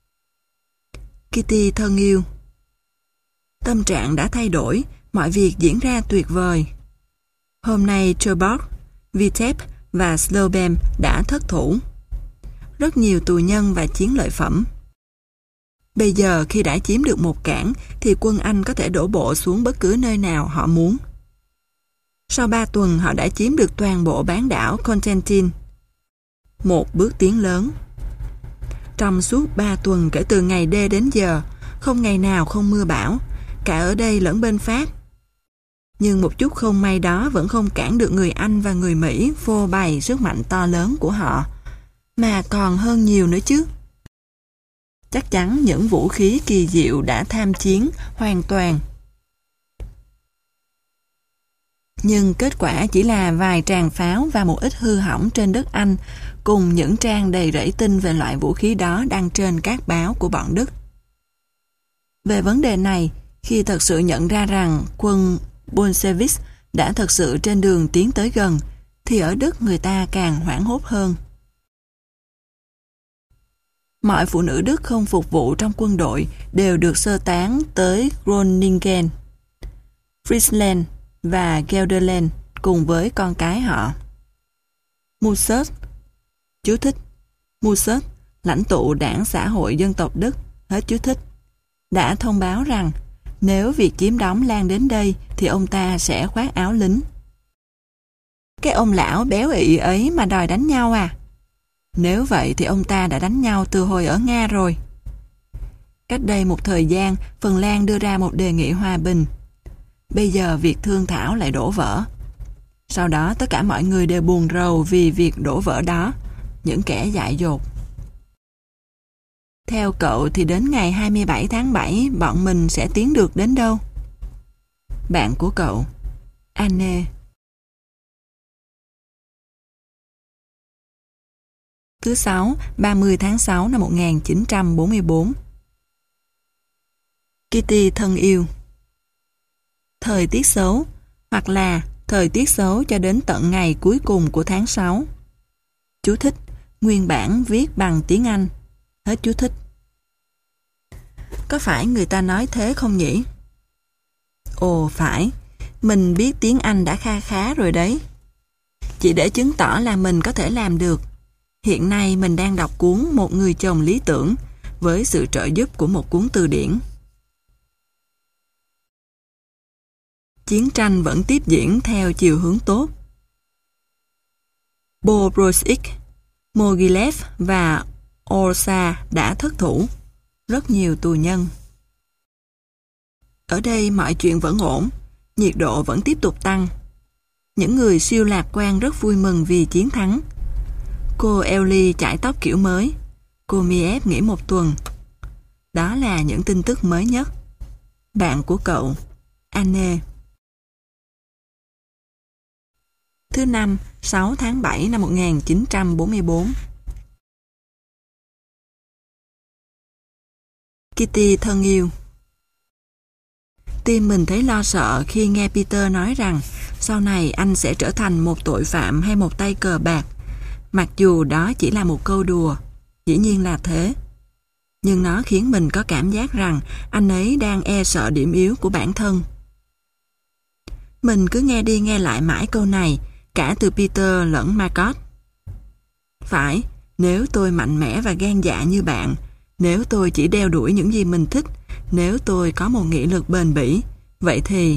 Kitty thân yêu. Tâm trạng đã thay đổi, mọi việc diễn ra tuyệt vời. Hôm nay Cherbourg, Vitebsk và Slobem đã thất thủ. Rất nhiều tù nhân và chiến lợi phẩm. Bây giờ khi đã chiếm được một cảng thì quân Anh có thể đổ bộ xuống bất cứ nơi nào họ muốn. Sau ba tuần họ đã chiếm được toàn bộ bán đảo Cotentin. Một bước tiến lớn. Trong suốt ba tuần kể từ ngày D đến giờ, không ngày nào không mưa bão, cả ở đây lẫn bên Pháp. Nhưng một chút không may đó vẫn không cản được người Anh và người Mỹ phô bày sức mạnh to lớn của họ, mà còn hơn nhiều nữa chứ. Chắc chắn những vũ khí kỳ diệu đã tham chiến hoàn toàn. Nhưng kết quả chỉ là vài tràng pháo và một ít hư hỏng trên đất Anh, cùng những trang đầy rẫy tin về loại vũ khí đó đăng trên các báo của bọn Đức. Về vấn đề này, khi thật sự nhận ra rằng quân Bolshevik đã thật sự trên đường tiến tới gần, thì ở Đức người ta càng hoảng hốt hơn. Mọi phụ nữ Đức không phục vụ trong quân đội đều được sơ tán tới Groningen, Friesland và Gelderland cùng với con cái họ. Mussert, chú thích, Mussert, lãnh tụ Đảng Xã hội Dân tộc Đức, hết chú thích, đã thông báo rằng nếu việc chiếm đóng lan đến đây thì ông ta sẽ khoác áo lính. Cái ông lão béo ị ấy mà đòi đánh nhau à? Nếu vậy thì ông ta đã đánh nhau từ hồi ở Nga rồi. Cách đây một thời gian, Phần Lan đưa ra một đề nghị hòa bình. Bây giờ việc thương thảo lại đổ vỡ. Sau đó tất cả mọi người đều buồn rầu vì việc đổ vỡ đó, những kẻ dại dột. Theo cậu thì đến ngày hai mươi bảy tháng bảy bọn mình sẽ tiến được đến đâu? Bạn của cậu, Anne. Thứ Sáu, ba mươi tháng sáu năm một nghìn chín trăm bốn mươi bốn. Kitty thân yêu. Thời tiết xấu, hoặc là thời tiết xấu cho đến tận ngày cuối cùng của tháng sáu. Chú thích, nguyên bản viết bằng tiếng Anh. Hết chú thích. Có phải người ta nói thế không nhỉ? Ồ phải, mình biết tiếng Anh đã kha khá rồi đấy. Chỉ để chứng tỏ là mình có thể làm được. Hiện nay mình đang đọc cuốn Một người chồng lý tưởng với sự trợ giúp của một cuốn từ điển. Chiến tranh vẫn tiếp diễn theo chiều hướng tốt. Bobrovsky, Mogilev và Orsa đã thất thủ. Rất nhiều tù nhân. Ở đây mọi chuyện vẫn ổn, nhiệt độ vẫn tiếp tục tăng. Những người siêu lạc quan rất vui mừng vì chiến thắng. Cô Ellie chải tóc kiểu mới. Cô Miev nghỉ một tuần. Đó là những tin tức mới nhất. Bạn của cậu, Anne. Thứ Năm, sáu tháng bảy năm một nghìn chín trăm bốn mươi bốn. Kitty thân yêu. Tim mình thấy lo sợ khi nghe Peter nói rằng sau này anh sẽ trở thành một tội phạm hay một tay cờ bạc. Mặc dù đó chỉ là một câu đùa, dĩ nhiên là thế. Nhưng nó khiến mình có cảm giác rằng anh ấy đang e sợ điểm yếu của bản thân. Mình cứ nghe đi nghe lại mãi câu này, cả từ Peter lẫn Margot. Phải, nếu tôi mạnh mẽ và gan dạ như bạn, nếu tôi chỉ đeo đuổi những gì mình thích, nếu tôi có một nghị lực bền bỉ, vậy thì...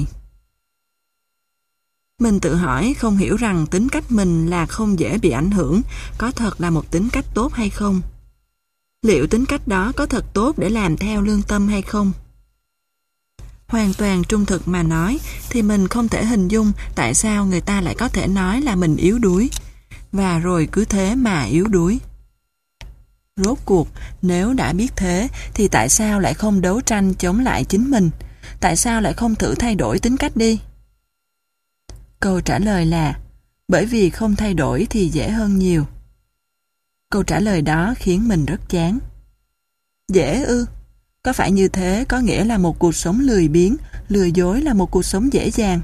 Mình tự hỏi không hiểu rằng tính cách mình là không dễ bị ảnh hưởng, có thật là một tính cách tốt hay không? Liệu tính cách đó có thật tốt để làm theo lương tâm hay không? Hoàn toàn trung thực mà nói, thì mình không thể hình dung tại sao người ta lại có thể nói là mình yếu đuối, và rồi cứ thế mà yếu đuối. Rốt cuộc, nếu đã biết thế, thì tại sao lại không đấu tranh chống lại chính mình? Tại sao lại không thử thay đổi tính cách đi? Câu trả lời là, bởi vì không thay đổi thì dễ hơn nhiều. Câu trả lời đó khiến mình rất chán. Dễ ư? Có phải như thế có nghĩa là một cuộc sống lười biếng, lừa dối là một cuộc sống dễ dàng?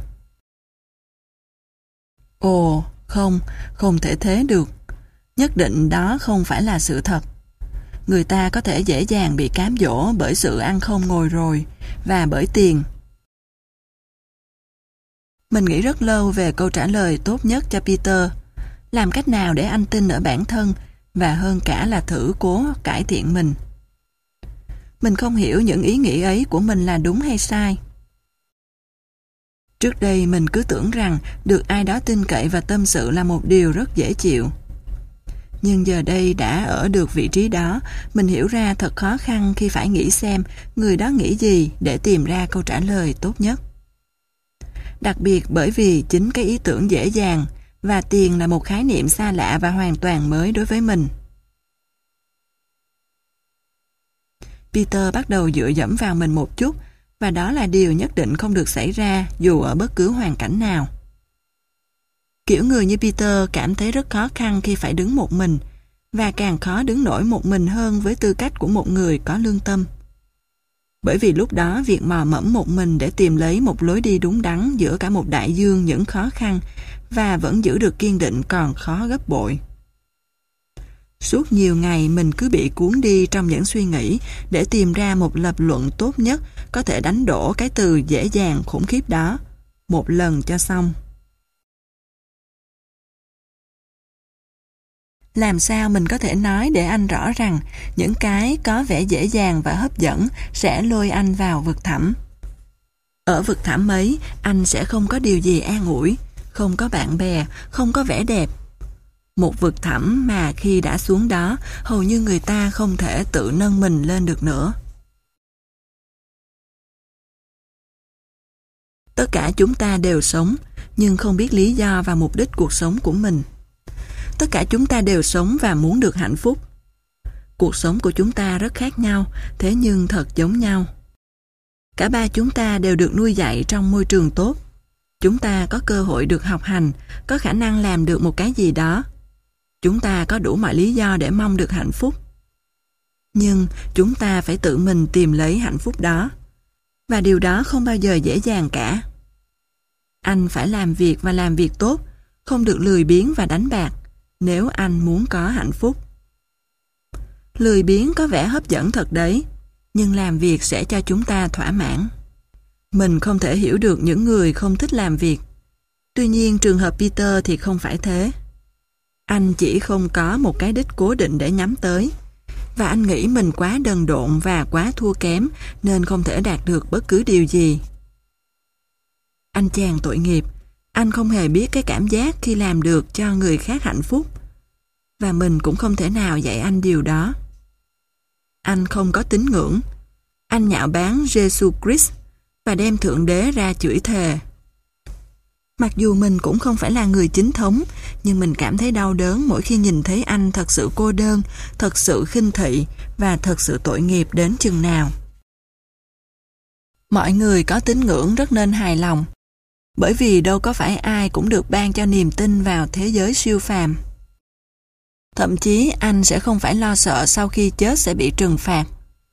Ồ, không, không thể thế được. Nhất định đó không phải là sự thật. Người ta có thể dễ dàng bị cám dỗ bởi sự ăn không ngồi rồi, và bởi tiền. Mình nghĩ rất lâu về câu trả lời tốt nhất cho Peter. Làm cách nào để anh tin ở bản thân, và hơn cả là thử cố cải thiện mình. Mình không hiểu những ý nghĩ ấy của mình là đúng hay sai. Trước đây mình cứ tưởng rằng được ai đó tin cậy và tâm sự là một điều rất dễ chịu. Nhưng giờ đây đã ở được vị trí đó, mình hiểu ra thật khó khăn khi phải nghĩ xem người đó nghĩ gì để tìm ra câu trả lời tốt nhất. Đặc biệt bởi vì chính cái ý tưởng dễ dàng và tiền là một khái niệm xa lạ và hoàn toàn mới đối với mình. Peter bắt đầu dựa dẫm vào mình một chút, và đó là điều nhất định không được xảy ra dù ở bất cứ hoàn cảnh nào. Kiểu người như Peter cảm thấy rất khó khăn khi phải đứng một mình, và càng khó đứng nổi một mình hơn với tư cách của một người có lương tâm. Bởi vì lúc đó việc mò mẫm một mình để tìm lấy một lối đi đúng đắn giữa cả một đại dương những khó khăn và vẫn giữ được kiên định còn khó gấp bội. Suốt nhiều ngày mình cứ bị cuốn đi trong những suy nghĩ để tìm ra một lập luận tốt nhất có thể đánh đổ cái từ dễ dàng khủng khiếp đó, một lần cho xong. Làm sao mình có thể nói để anh rõ rằng những cái có vẻ dễ dàng và hấp dẫn sẽ lôi anh vào vực thẳm? Ở vực thẳm ấy, anh sẽ không có điều gì an ủi, không có bạn bè, không có vẻ đẹp. Một vực thẳm mà khi đã xuống đó, hầu như người ta không thể tự nâng mình lên được nữa. Tất cả chúng ta đều sống, nhưng không biết lý do và mục đích cuộc sống của mình. Tất cả chúng ta đều sống và muốn được hạnh phúc. Cuộc sống của chúng ta rất khác nhau, thế nhưng thật giống nhau. Cả ba chúng ta đều được nuôi dạy trong môi trường tốt. Chúng ta có cơ hội được học hành, có khả năng làm được một cái gì đó. Chúng ta có đủ mọi lý do để mong được hạnh phúc. Nhưng chúng ta phải tự mình tìm lấy hạnh phúc đó. Và điều đó không bao giờ dễ dàng cả. Anh phải làm việc và làm việc tốt, không được lười biếng và đánh bạc, nếu anh muốn có hạnh phúc. Lười biếng có vẻ hấp dẫn thật đấy, nhưng làm việc sẽ cho chúng ta thỏa mãn. Mình không thể hiểu được những người không thích làm việc. Tuy nhiên trường hợp Peter thì không phải thế. Anh chỉ không có một cái đích cố định để nhắm tới, và anh nghĩ mình quá đần độn và quá thua kém nên không thể đạt được bất cứ điều gì. Anh chàng tội nghiệp, anh không hề biết cái cảm giác khi làm được cho người khác hạnh phúc, và mình cũng không thể nào dạy anh điều đó. Anh không có tín ngưỡng. Anh nhạo báng Jesus Christ và đem Thượng Đế ra chửi thề. Mặc dù mình cũng không phải là người chính thống, nhưng mình cảm thấy đau đớn mỗi khi nhìn thấy anh thật sự cô đơn, thật sự khinh thị và thật sự tội nghiệp đến chừng nào. Mọi người có tín ngưỡng rất nên hài lòng, bởi vì đâu có phải ai cũng được ban cho niềm tin vào thế giới siêu phàm. Thậm chí anh sẽ không phải lo sợ sau khi chết sẽ bị trừng phạt.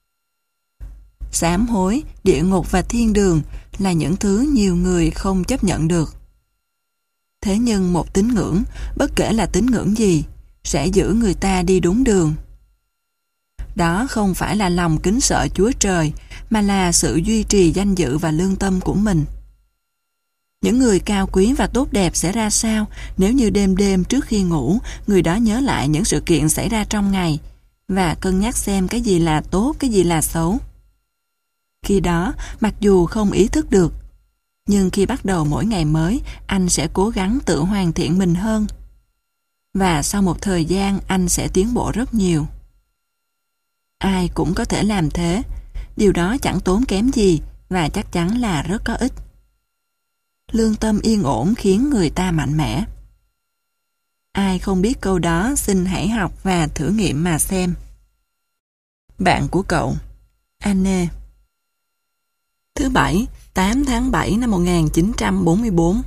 Sám hối, địa ngục và thiên đường là những thứ nhiều người không chấp nhận được. Thế nhưng một tín ngưỡng, bất kể là tín ngưỡng gì, sẽ giữ người ta đi đúng đường. Đó không phải là lòng kính sợ Chúa Trời, mà là sự duy trì danh dự và lương tâm của mình. Những người cao quý và tốt đẹp sẽ ra sao nếu như đêm đêm trước khi ngủ, người đó nhớ lại những sự kiện xảy ra trong ngày và cân nhắc xem cái gì là tốt, cái gì là xấu. Khi đó, mặc dù không ý thức được, nhưng khi bắt đầu mỗi ngày mới, anh sẽ cố gắng tự hoàn thiện mình hơn. Và sau một thời gian, anh sẽ tiến bộ rất nhiều. Ai cũng có thể làm thế. Điều đó chẳng tốn kém gì và chắc chắn là rất có ích. Lương tâm yên ổn khiến người ta mạnh mẽ. Ai không biết câu đó, xin hãy học và thử nghiệm mà xem. Bạn của cậu, Anne. Thứ Bảy, tám tháng bảy năm một nghìn chín trăm bốn mươi tư.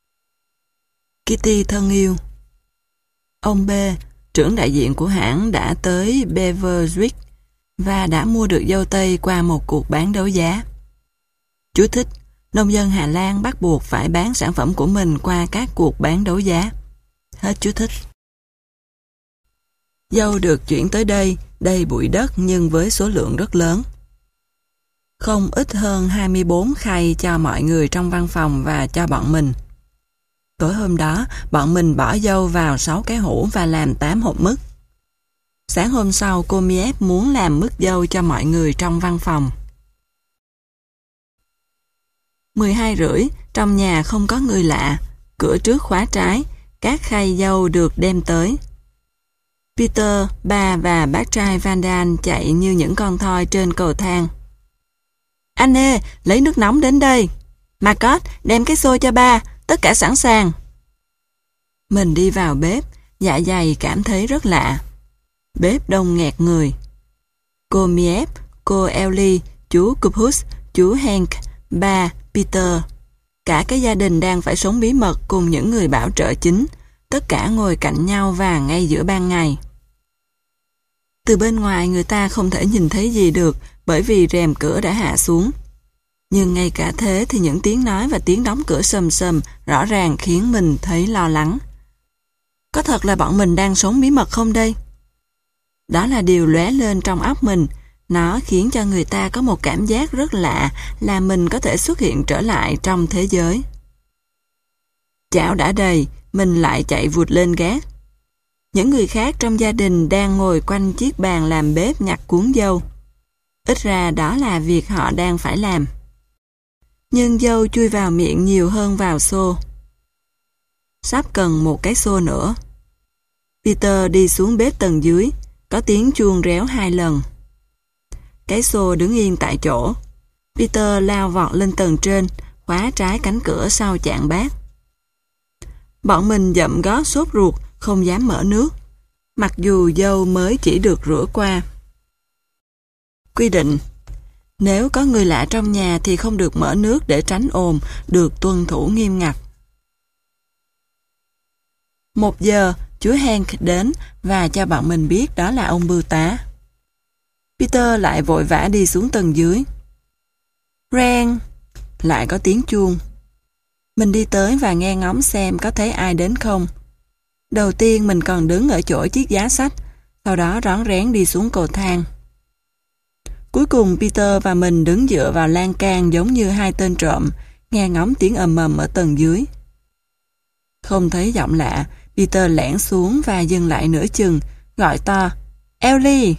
Kitty thân yêu. Ông B, trưởng đại diện của hãng đã tới Beveridge và đã mua được dâu tây qua một cuộc bán đấu giá. Chú thích: nông dân Hà Lan bắt buộc phải bán sản phẩm của mình qua các cuộc bán đấu giá. Hết chú thích. Dâu được chuyển tới đây, đầy bụi đất nhưng với số lượng rất lớn. Không ít hơn hai mươi bốn khay cho mọi người trong văn phòng và cho bọn mình. Tối hôm đó, bọn mình bỏ dâu vào sáu cái hũ và làm tám hộp mứt. Sáng hôm sau, cô Miep muốn làm mứt dâu cho mọi người trong văn phòng. mười hai rưỡi, trong nhà không có người lạ, cửa trước khóa trái, các khay dâu được đem tới. Peter, ba và bác trai Van Daan chạy như những con thoi trên cầu thang. Anne, lấy nước nóng đến đây. Marcos, đem cái xôi cho ba, tất cả sẵn sàng. Mình đi vào bếp, dạ dày cảm thấy rất lạ. Bếp đông nghẹt người. Cô Miep, cô Ellie, chú Cupus, chú Hank, ba, Peter. Cả cái gia đình đang phải sống bí mật cùng những người bảo trợ chính, tất cả ngồi cạnh nhau và ngay giữa ban ngày. Từ bên ngoài người ta không thể nhìn thấy gì được bởi vì rèm cửa đã hạ xuống. Nhưng ngay cả thế thì những tiếng nói và tiếng đóng cửa sầm sầm rõ ràng khiến mình thấy lo lắng. Có thật là bọn mình đang sống bí mật không đây? Đó là điều lóe lên trong óc mình. Nó khiến cho người ta có một cảm giác rất lạ là mình có thể xuất hiện trở lại trong thế giới. Chảo đã đầy, mình lại chạy vụt lên gác. Những người khác trong gia đình đang ngồi quanh chiếc bàn làm bếp nhặt cuốn dâu. Ít ra đó là việc họ đang phải làm. Nhưng dâu chui vào miệng nhiều hơn vào xô. Sắp cần một cái xô nữa. Peter đi xuống bếp tầng dưới, có tiếng chuông réo hai lần. Cái xô đứng yên tại chỗ. Peter lao vọt lên tầng trên, khóa trái cánh cửa sau chạn bát. Bọn mình dậm gót sốt ruột, không dám mở nước, mặc dù dâu mới chỉ được rửa qua. Quy định: nếu có người lạ trong nhà thì không được mở nước để tránh ồn, được tuân thủ nghiêm ngặt. Một giờ, chú Hank đến và cho bọn mình biết đó là ông bưu tá. Peter lại vội vã đi xuống tầng dưới. Reng! Lại có tiếng chuông. Mình đi tới và nghe ngóng xem có thấy ai đến không. Đầu tiên mình còn đứng ở chỗ chiếc giá sách, sau đó rón rén đi xuống cầu thang. Cuối cùng Peter và mình đứng dựa vào lan can giống như hai tên trộm, nghe ngóng tiếng ầm ầm ở tầng dưới. Không thấy giọng lạ, Peter lẻn xuống và dừng lại nửa chừng, gọi to, Ellie!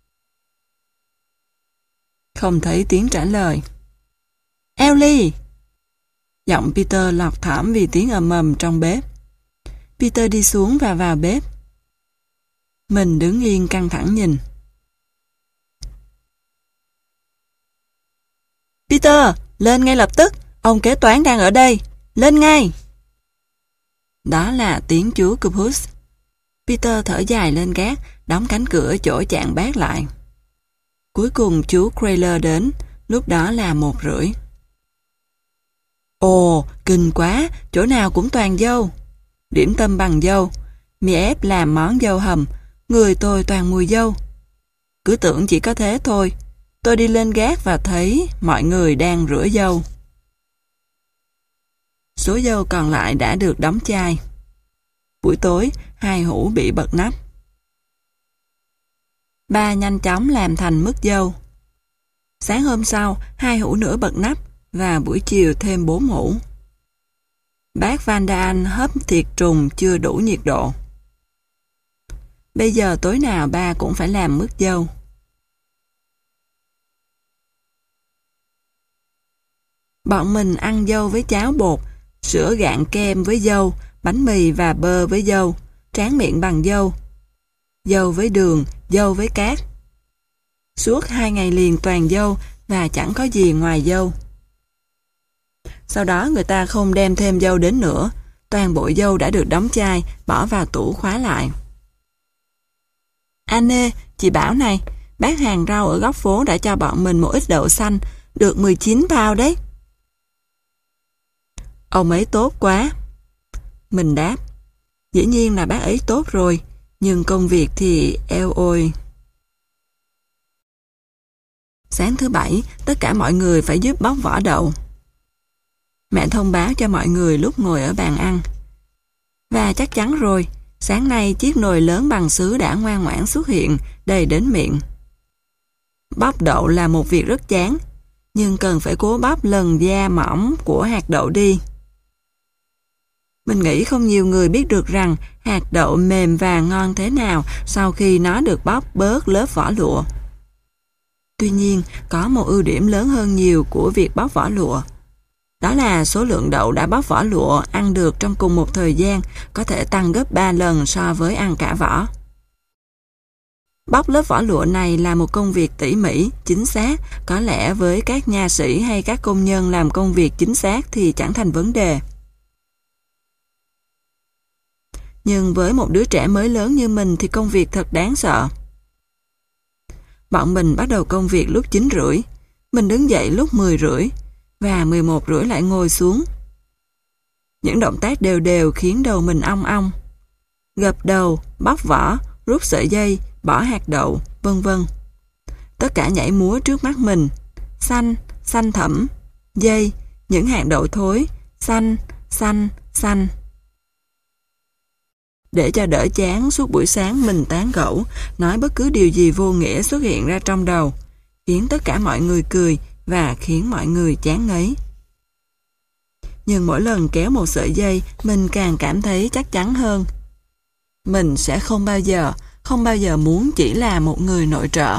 Không thấy tiếng trả lời. Ellie! Giọng Peter lọt thỏm vì tiếng ầm ầm trong bếp. Peter đi xuống và vào bếp. Mình đứng yên căng thẳng nhìn. Peter, lên ngay lập tức, ông kế toán đang ở đây, lên ngay! Đó là tiếng chú Cupus. Peter thở dài lên gác, đóng cánh cửa chỗ chạn bát lại. Cuối cùng chú Crayler đến, lúc đó là một rưỡi. Ồ, kinh quá, chỗ nào cũng toàn dâu. Điểm tâm bằng dâu, mì ép làm món dâu hầm, người tôi toàn mùi dâu. Cứ tưởng chỉ có thế thôi, tôi đi lên gác và thấy mọi người đang rửa dâu. Số dâu còn lại đã được đóng chai. Buổi tối, hai hũ bị bật nắp. Ba nhanh chóng làm thành mứt dâu. Sáng hôm sau, hai hũ nữa bật nắp và buổi chiều thêm bốn hũ. Bác Van Daan hấp thịt trùng chưa đủ nhiệt độ. Bây giờ tối nào ba cũng phải làm mứt dâu. Bọn mình ăn dâu với cháo bột, sữa gạn kem với dâu, bánh mì và bơ với dâu, tráng miệng bằng dâu, dâu với đường, dâu với cát. Suốt hai ngày liền toàn dâu và chẳng có gì ngoài dâu. Sau đó người ta không đem thêm dâu đến nữa, toàn bộ dâu đã được đóng chai, bỏ vào tủ khóa lại. Anne, chị bảo này, bác hàng rau ở góc phố đã cho bọn mình một ít đậu xanh, được mười chín pound đấy. Ông ấy tốt quá. Mình đáp, dĩ nhiên là bác ấy tốt rồi, nhưng công việc thì eo ôi. Sáng thứ bảy, tất cả mọi người phải giúp bóc vỏ đậu. Mẹ thông báo cho mọi người lúc ngồi ở bàn ăn. Và chắc chắn rồi, sáng nay chiếc nồi lớn bằng sứ đã ngoan ngoãn xuất hiện, đầy đến miệng. Bóc đậu là một việc rất chán, nhưng cần phải cố bóc lần da mỏng của hạt đậu đi. Mình nghĩ không nhiều người biết được rằng hạt đậu mềm và ngon thế nào sau khi nó được bóc bớt lớp vỏ lụa. Tuy nhiên, có một ưu điểm lớn hơn nhiều của việc bóc vỏ lụa. Đó là số lượng đậu đã bóc vỏ lụa ăn được trong cùng một thời gian có thể tăng gấp ba lần so với ăn cả vỏ. Bóc lớp vỏ lụa này là một công việc tỉ mỉ, chính xác, có lẽ với các nha sĩ hay các công nhân làm công việc chính xác thì chẳng thành vấn đề. Nhưng với một đứa trẻ mới lớn như mình thì công việc thật đáng sợ. Bọn mình bắt đầu công việc lúc chín rưỡi, mình đứng dậy lúc mười rưỡi, và mười một rưỡi lại ngồi xuống. Những động tác đều đều khiến đầu mình ong ong. Gập đầu, bóc vỏ, rút sợi dây, bỏ hạt đậu, vân vân. Tất cả nhảy múa trước mắt mình. Xanh, xanh thẫm, dây, những hạt đậu thối, xanh, xanh, xanh. Để cho đỡ chán, suốt buổi sáng mình tán gẫu, nói bất cứ điều gì vô nghĩa xuất hiện ra trong đầu, khiến tất cả mọi người cười và khiến mọi người chán ngấy. Nhưng mỗi lần kéo một sợi dây, mình càng cảm thấy chắc chắn hơn. Mình sẽ không bao giờ, không bao giờ muốn chỉ là một người nội trợ.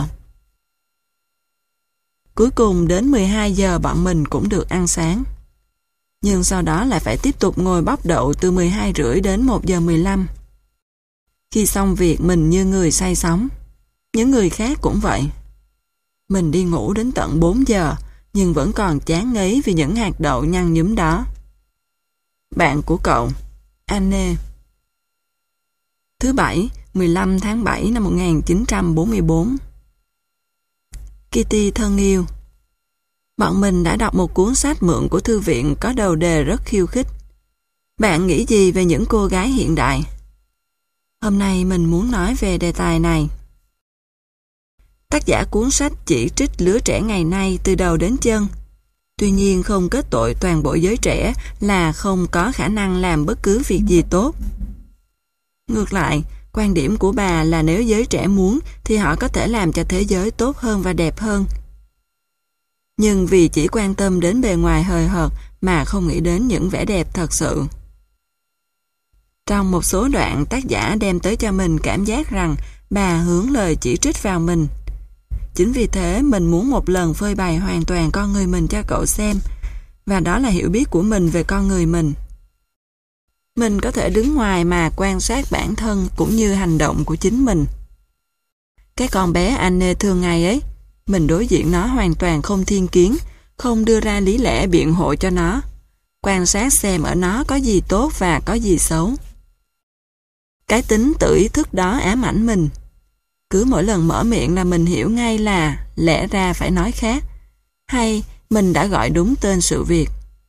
Cuối cùng đến mười hai giờ bọn mình cũng được ăn sáng. nhưng sau đó lại phải tiếp tục ngồi bóc đậu từ mười hai rưỡi đến một giờ mười lăm. Khi xong việc mình như người say sóng. Những người khác cũng vậy. Mình đi ngủ đến tận bốn giờ, nhưng vẫn còn chán ngấy vì những hạt đậu nhăn nhúm đó. Bạn của cậu, Anne. Thứ Bảy, mười lăm tháng bảy năm một nghìn chín trăm bốn mươi bốn. Kitty thân yêu, bọn mình đã đọc một cuốn sách mượn của thư viện có đầu đề rất khiêu khích. Bạn nghĩ gì về những cô gái hiện đại? Hôm nay mình muốn nói về đề tài này. Tác giả cuốn sách chỉ trích lứa trẻ ngày nay từ đầu đến chân. Tuy nhiên không kết tội toàn bộ giới trẻ là không có khả năng làm bất cứ việc gì tốt. Ngược lại, quan điểm của bà là nếu giới trẻ muốn thì họ có thể làm cho thế giới tốt hơn và đẹp hơn. Nhưng vì chỉ quan tâm đến bề ngoài hời hợt mà không nghĩ đến những vẻ đẹp thật sự. Trong một số đoạn, tác giả đem tới cho mình cảm giác rằng bà hướng lời chỉ trích vào mình. Chính vì thế mình muốn một lần phơi bày hoàn toàn con người mình cho cậu xem, và đó là hiểu biết của mình về con người mình. Mình có thể đứng ngoài mà quan sát bản thân cũng như hành động của chính mình. Cái con bé Anne thường ngày ấy, mình đối diện nó hoàn toàn không thiên kiến, không đưa ra lý lẽ biện hộ cho nó. Quan sát xem ở nó có gì tốt và có gì xấu. Cái tính tự ý thức đó ám ảnh mình. Cứ mỗi lần mở miệng là mình hiểu ngay là lẽ ra phải nói khác, hay mình đã gọi đúng tên sự việc.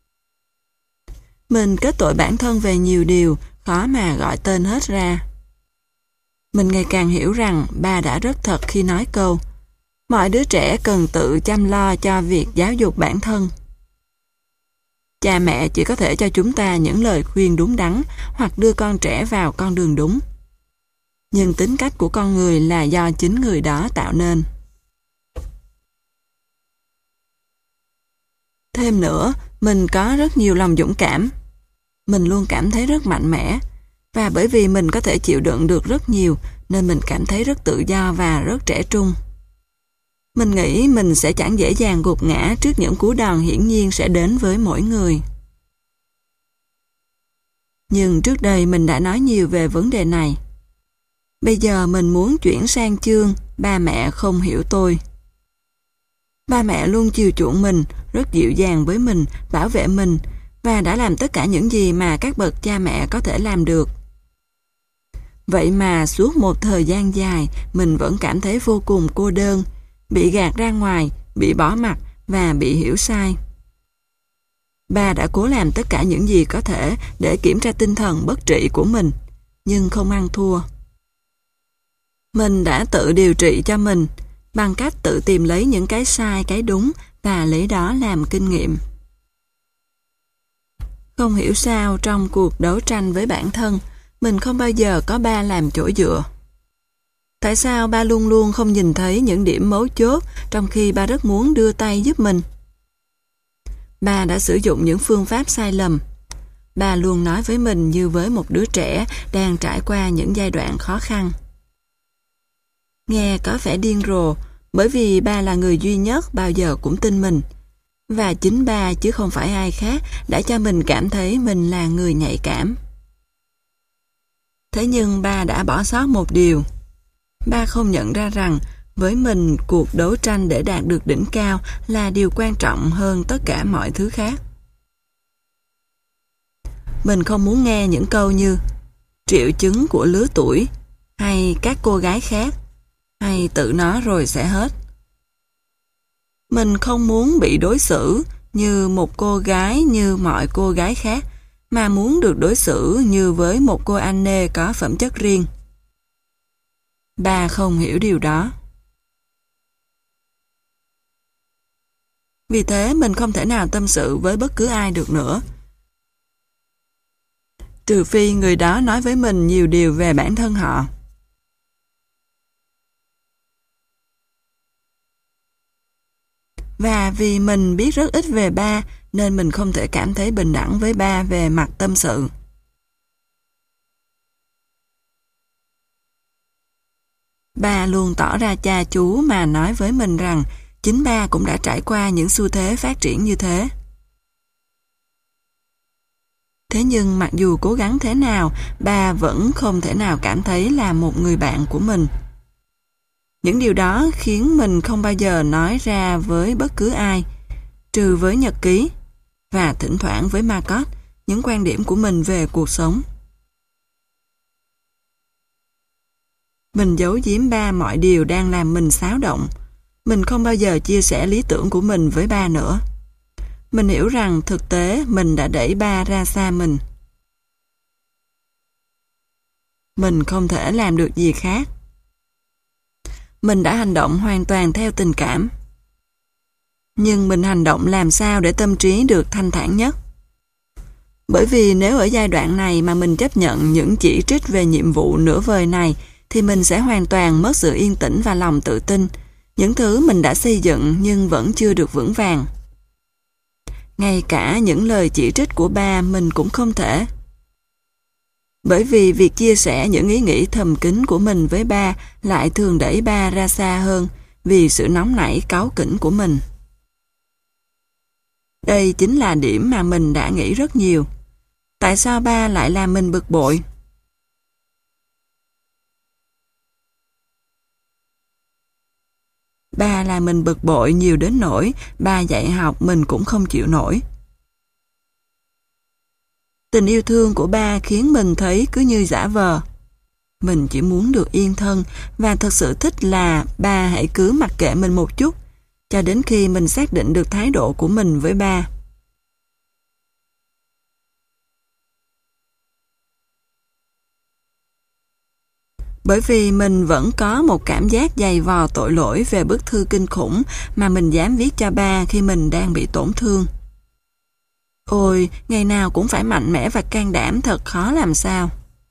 Mình kết tội bản thân về nhiều điều khó mà gọi tên hết ra. Mình ngày càng hiểu rằng bà đã rất thật khi nói câu mọi đứa trẻ cần tự chăm lo cho việc giáo dục bản thân. Cha mẹ chỉ có thể cho chúng ta những lời khuyên đúng đắn hoặc đưa con trẻ vào con đường đúng. Nhưng tính cách của con người là do chính người đó tạo nên. Thêm nữa, mình có rất nhiều lòng dũng cảm. Mình luôn cảm thấy rất mạnh mẽ, và bởi vì mình có thể chịu đựng được rất nhiều nên mình cảm thấy rất tự do và rất trẻ trung. Mình nghĩ mình sẽ chẳng dễ dàng gục ngã trước những cú đòn hiển nhiên sẽ đến với mỗi người. Nhưng trước đây mình đã nói nhiều về vấn đề này. Bây giờ mình muốn chuyển sang chương ba mẹ không hiểu tôi. Ba mẹ luôn chiều chuộng mình, rất dịu dàng với mình, bảo vệ mình và đã làm tất cả những gì mà các bậc cha mẹ có thể làm được. Vậy mà suốt một thời gian dài mình vẫn cảm thấy vô cùng cô đơn, bị gạt ra ngoài, bị bỏ mặc và bị hiểu sai. Ba đã cố làm tất cả những gì có thể để kiểm tra tinh thần bất trị của mình, nhưng không ăn thua. Mình đã tự điều trị cho mình bằng cách tự tìm lấy những cái sai, cái đúng và lấy đó làm kinh nghiệm. Không hiểu sao trong cuộc đấu tranh với bản thân, mình không bao giờ có ba làm chỗ dựa. Tại sao ba luôn luôn không nhìn thấy những điểm mấu chốt trong khi ba rất muốn đưa tay giúp mình? Ba đã sử dụng những phương pháp sai lầm. Ba luôn nói với mình như với một đứa trẻ đang trải qua những giai đoạn khó khăn. Nghe có vẻ điên rồ, bởi vì ba là người duy nhất bao giờ cũng tin mình. Và chính ba chứ không phải ai khác đã cho mình cảm thấy mình là người nhạy cảm. Thế nhưng ba đã bỏ sót một điều. Ba không nhận ra rằng với mình cuộc đấu tranh để đạt được đỉnh cao là điều quan trọng hơn tất cả mọi thứ khác. Mình không muốn nghe những câu như triệu chứng của lứa tuổi, hay các cô gái khác, hay tự nó rồi sẽ hết. Mình không muốn bị đối xử như một cô gái như mọi cô gái khác, mà muốn được đối xử như với một cô Anne có phẩm chất riêng. Ba không hiểu điều đó. Vì thế mình không thể nào tâm sự với bất cứ ai được nữa. Trừ phi người đó nói với mình nhiều điều về bản thân họ. Và vì mình biết rất ít về ba, nên mình không thể cảm thấy bình đẳng với ba về mặt tâm sự. Ba luôn tỏ ra cha chú mà nói với mình rằng chính ba cũng đã trải qua những xu thế phát triển như thế. Thế nhưng mặc dù cố gắng thế nào, ba vẫn không thể nào cảm thấy là một người bạn của mình. Những điều đó khiến mình không bao giờ nói ra với bất cứ ai, trừ với nhật ký, và thỉnh thoảng với Margot, những quan điểm của mình về cuộc sống. Mình giấu giếm ba mọi điều đang làm mình xáo động. Mình không bao giờ chia sẻ lý tưởng của mình với ba nữa. Mình hiểu rằng thực tế mình đã đẩy ba ra xa mình. Mình không thể làm được gì khác. Mình đã hành động hoàn toàn theo tình cảm. Nhưng mình hành động làm sao để tâm trí được thanh thản nhất? Bởi vì nếu ở giai đoạn này mà mình chấp nhận những chỉ trích về nhiệm vụ nửa vời này, thì mình sẽ hoàn toàn mất sự yên tĩnh và lòng tự tin, những thứ mình đã xây dựng nhưng vẫn chưa được vững vàng. Ngay cả những lời chỉ trích của ba mình cũng không thể. Bởi vì việc chia sẻ những ý nghĩ thầm kín của mình với ba lại thường đẩy ba ra xa hơn vì sự nóng nảy cáu kỉnh của mình. Đây chính là điểm mà mình đã nghĩ rất nhiều. Tại sao ba lại làm mình bực bội? Ba làm mình bực bội nhiều đến nỗi ba dạy học mình cũng không chịu nổi. Tình yêu thương của ba khiến mình thấy cứ như giả vờ. Mình chỉ muốn được yên thân và thật sự thích là ba hãy cứ mặc kệ mình một chút, cho đến khi mình xác định được thái độ của mình với ba. Bởi vì mình vẫn có một cảm giác dày vò tội lỗi về bức thư kinh khủng mà mình dám viết cho ba khi mình đang bị tổn thương. Ôi, ngày nào cũng phải mạnh mẽ và can đảm, thật khó làm sao.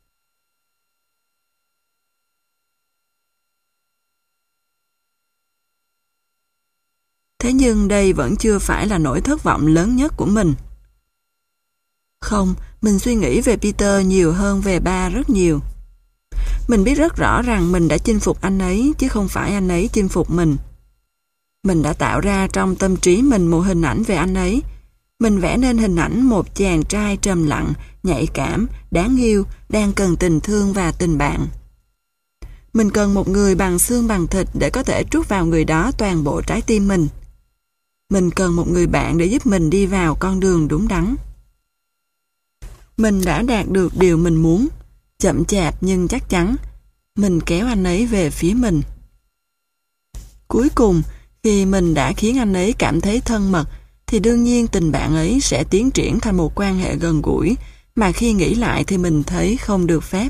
Thế nhưng đây vẫn chưa phải là nỗi thất vọng lớn nhất của mình. Không, mình suy nghĩ về Peter nhiều hơn về ba rất nhiều. Mình biết rất rõ rằng mình đã chinh phục anh ấy, chứ không phải anh ấy chinh phục mình. Mình đã tạo ra trong tâm trí mình một hình ảnh về anh ấy. Mình vẽ nên hình ảnh một chàng trai trầm lặng, nhạy cảm, đáng yêu, đang cần tình thương và tình bạn. Mình cần một người bằng xương bằng thịt để có thể trút vào người đó toàn bộ trái tim mình. Mình cần một người bạn để giúp mình đi vào con đường đúng đắn. Mình đã đạt được điều mình muốn, chậm chạp nhưng chắc chắn. Mình kéo anh ấy về phía mình. Cuối cùng, khi mình đã khiến anh ấy cảm thấy thân mật, thì đương nhiên tình bạn ấy sẽ tiến triển thành một quan hệ gần gũi, mà khi nghĩ lại thì mình thấy không được phép.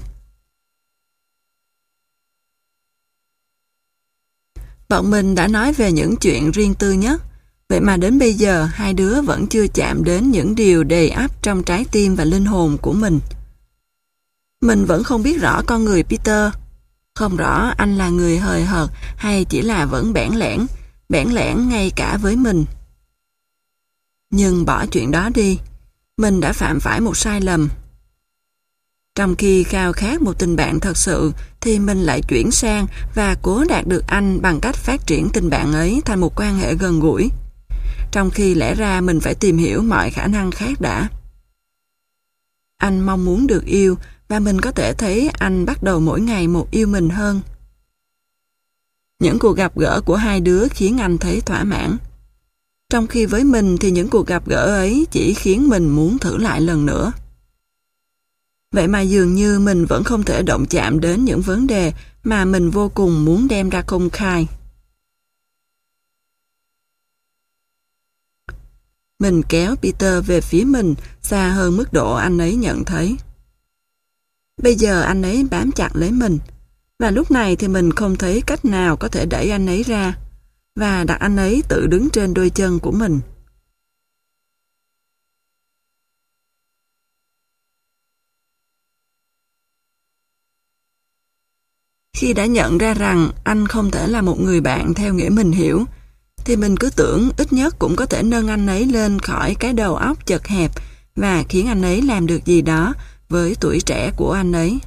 Bọn mình đã nói về những chuyện riêng tư nhất, vậy mà đến bây giờ hai đứa vẫn chưa chạm đến những điều đầy ắp trong trái tim và linh hồn của mình. Mình vẫn không biết rõ con người Peter, không rõ anh là người hời hợt hay chỉ là vẫn bẽn lẽn, bẽn lẽn ngay cả với mình. Nhưng bỏ chuyện đó đi, mình đã phạm phải một sai lầm. Trong khi khao khát một tình bạn thật sự, thì mình lại chuyển sang và cố đạt được anh bằng cách phát triển tình bạn ấy thành một quan hệ gần gũi. Trong khi lẽ ra mình phải tìm hiểu mọi khả năng khác đã. Anh mong muốn được yêu, và mình có thể thấy anh bắt đầu mỗi ngày một yêu mình hơn. Những cuộc gặp gỡ của hai đứa khiến anh thấy thỏa mãn. Trong khi với mình thì những cuộc gặp gỡ ấy chỉ khiến mình muốn thử lại lần nữa. Vậy mà dường như mình vẫn không thể động chạm đến những vấn đề mà mình vô cùng muốn đem ra công khai. Mình kéo Peter về phía mình xa hơn mức độ anh ấy nhận thấy. Bây giờ anh ấy bám chặt lấy mình, và lúc này thì mình không thấy cách nào có thể đẩy anh ấy ra và đặt anh ấy tự đứng trên đôi chân của mình. Khi đã nhận ra rằng anh không thể là một người bạn theo nghĩa mình hiểu, thì mình cứ tưởng ít nhất cũng có thể nâng anh ấy lên khỏi cái đầu óc chật hẹp và khiến anh ấy làm được gì đó với tuổi trẻ của anh ấy.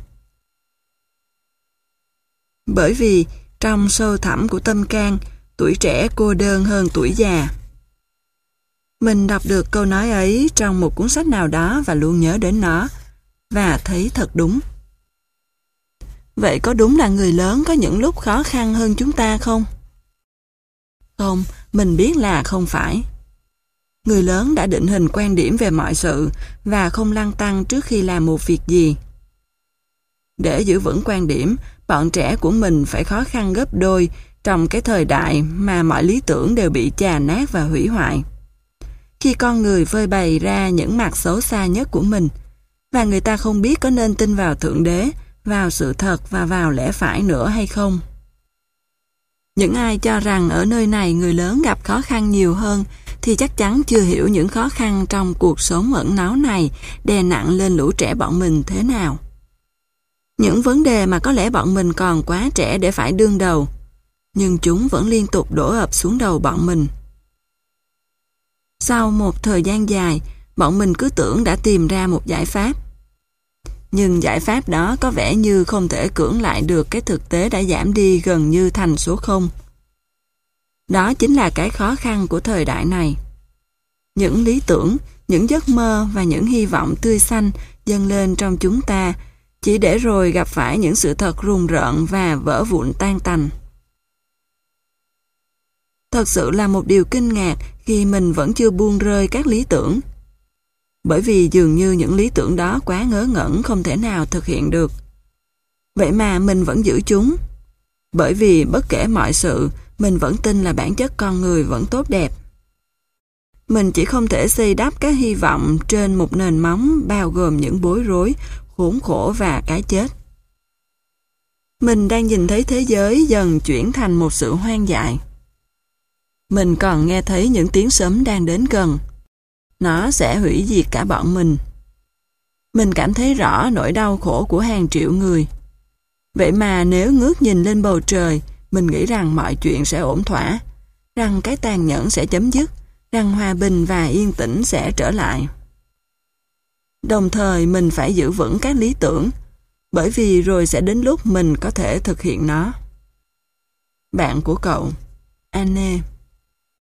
Bởi vì trong sâu thẳm của tâm can, tuổi trẻ cô đơn hơn tuổi già. Mình đọc được câu nói ấy trong một cuốn sách nào đó và luôn nhớ đến nó, và thấy thật đúng. Vậy có đúng là người lớn có những lúc khó khăn hơn chúng ta không? Không, mình biết là không phải. Người lớn đã định hình quan điểm về mọi sự và không lăn tăn trước khi làm một việc gì. Để giữ vững quan điểm, bọn trẻ của mình phải khó khăn gấp đôi trong cái thời đại mà mọi lý tưởng đều bị chà nát và hủy hoại. Khi con người phơi bày ra những mặt xấu xa nhất của mình, và người ta không biết có nên tin vào Thượng Đế, vào sự thật và vào lẽ phải nữa hay không. Những ai cho rằng ở nơi này người lớn gặp khó khăn nhiều hơn thì chắc chắn chưa hiểu những khó khăn trong cuộc sống ẩn náu này đè nặng lên lũ trẻ bọn mình thế nào. Những vấn đề mà có lẽ bọn mình còn quá trẻ để phải đương đầu, nhưng chúng vẫn liên tục đổ ập xuống đầu bọn mình. Sau một thời gian dài, bọn mình cứ tưởng đã tìm ra một giải pháp. Nhưng giải pháp đó có vẻ như không thể cưỡng lại được cái thực tế đã giảm đi gần như thành số không. Đó chính là cái khó khăn của thời đại này. Những lý tưởng, những giấc mơ và những hy vọng tươi xanh dâng lên trong chúng ta, chỉ để rồi gặp phải những sự thật rùng rợn và vỡ vụn tan tành. Thật sự là một điều kinh ngạc khi mình vẫn chưa buông rơi các lý tưởng. Bởi vì dường như những lý tưởng đó quá ngớ ngẩn không thể nào thực hiện được. Vậy mà mình vẫn giữ chúng. Bởi vì bất kể mọi sự, mình vẫn tin là bản chất con người vẫn tốt đẹp. Mình chỉ không thể xây đắp các hy vọng trên một nền móng bao gồm những bối rối, khốn khổ và cái chết. Mình đang nhìn thấy thế giới dần chuyển thành một sự hoang dại. Mình còn nghe thấy những tiếng sấm đang đến gần. Nó sẽ hủy diệt cả bọn mình. Mình cảm thấy rõ nỗi đau khổ của hàng triệu người. Vậy mà nếu ngước nhìn lên bầu trời, mình nghĩ rằng mọi chuyện sẽ ổn thỏa, rằng cái tàn nhẫn sẽ chấm dứt, rằng hòa bình và yên tĩnh sẽ trở lại. Đồng thời mình phải giữ vững các lý tưởng, bởi vì rồi sẽ đến lúc mình có thể thực hiện nó. Bạn của cậu, Anne.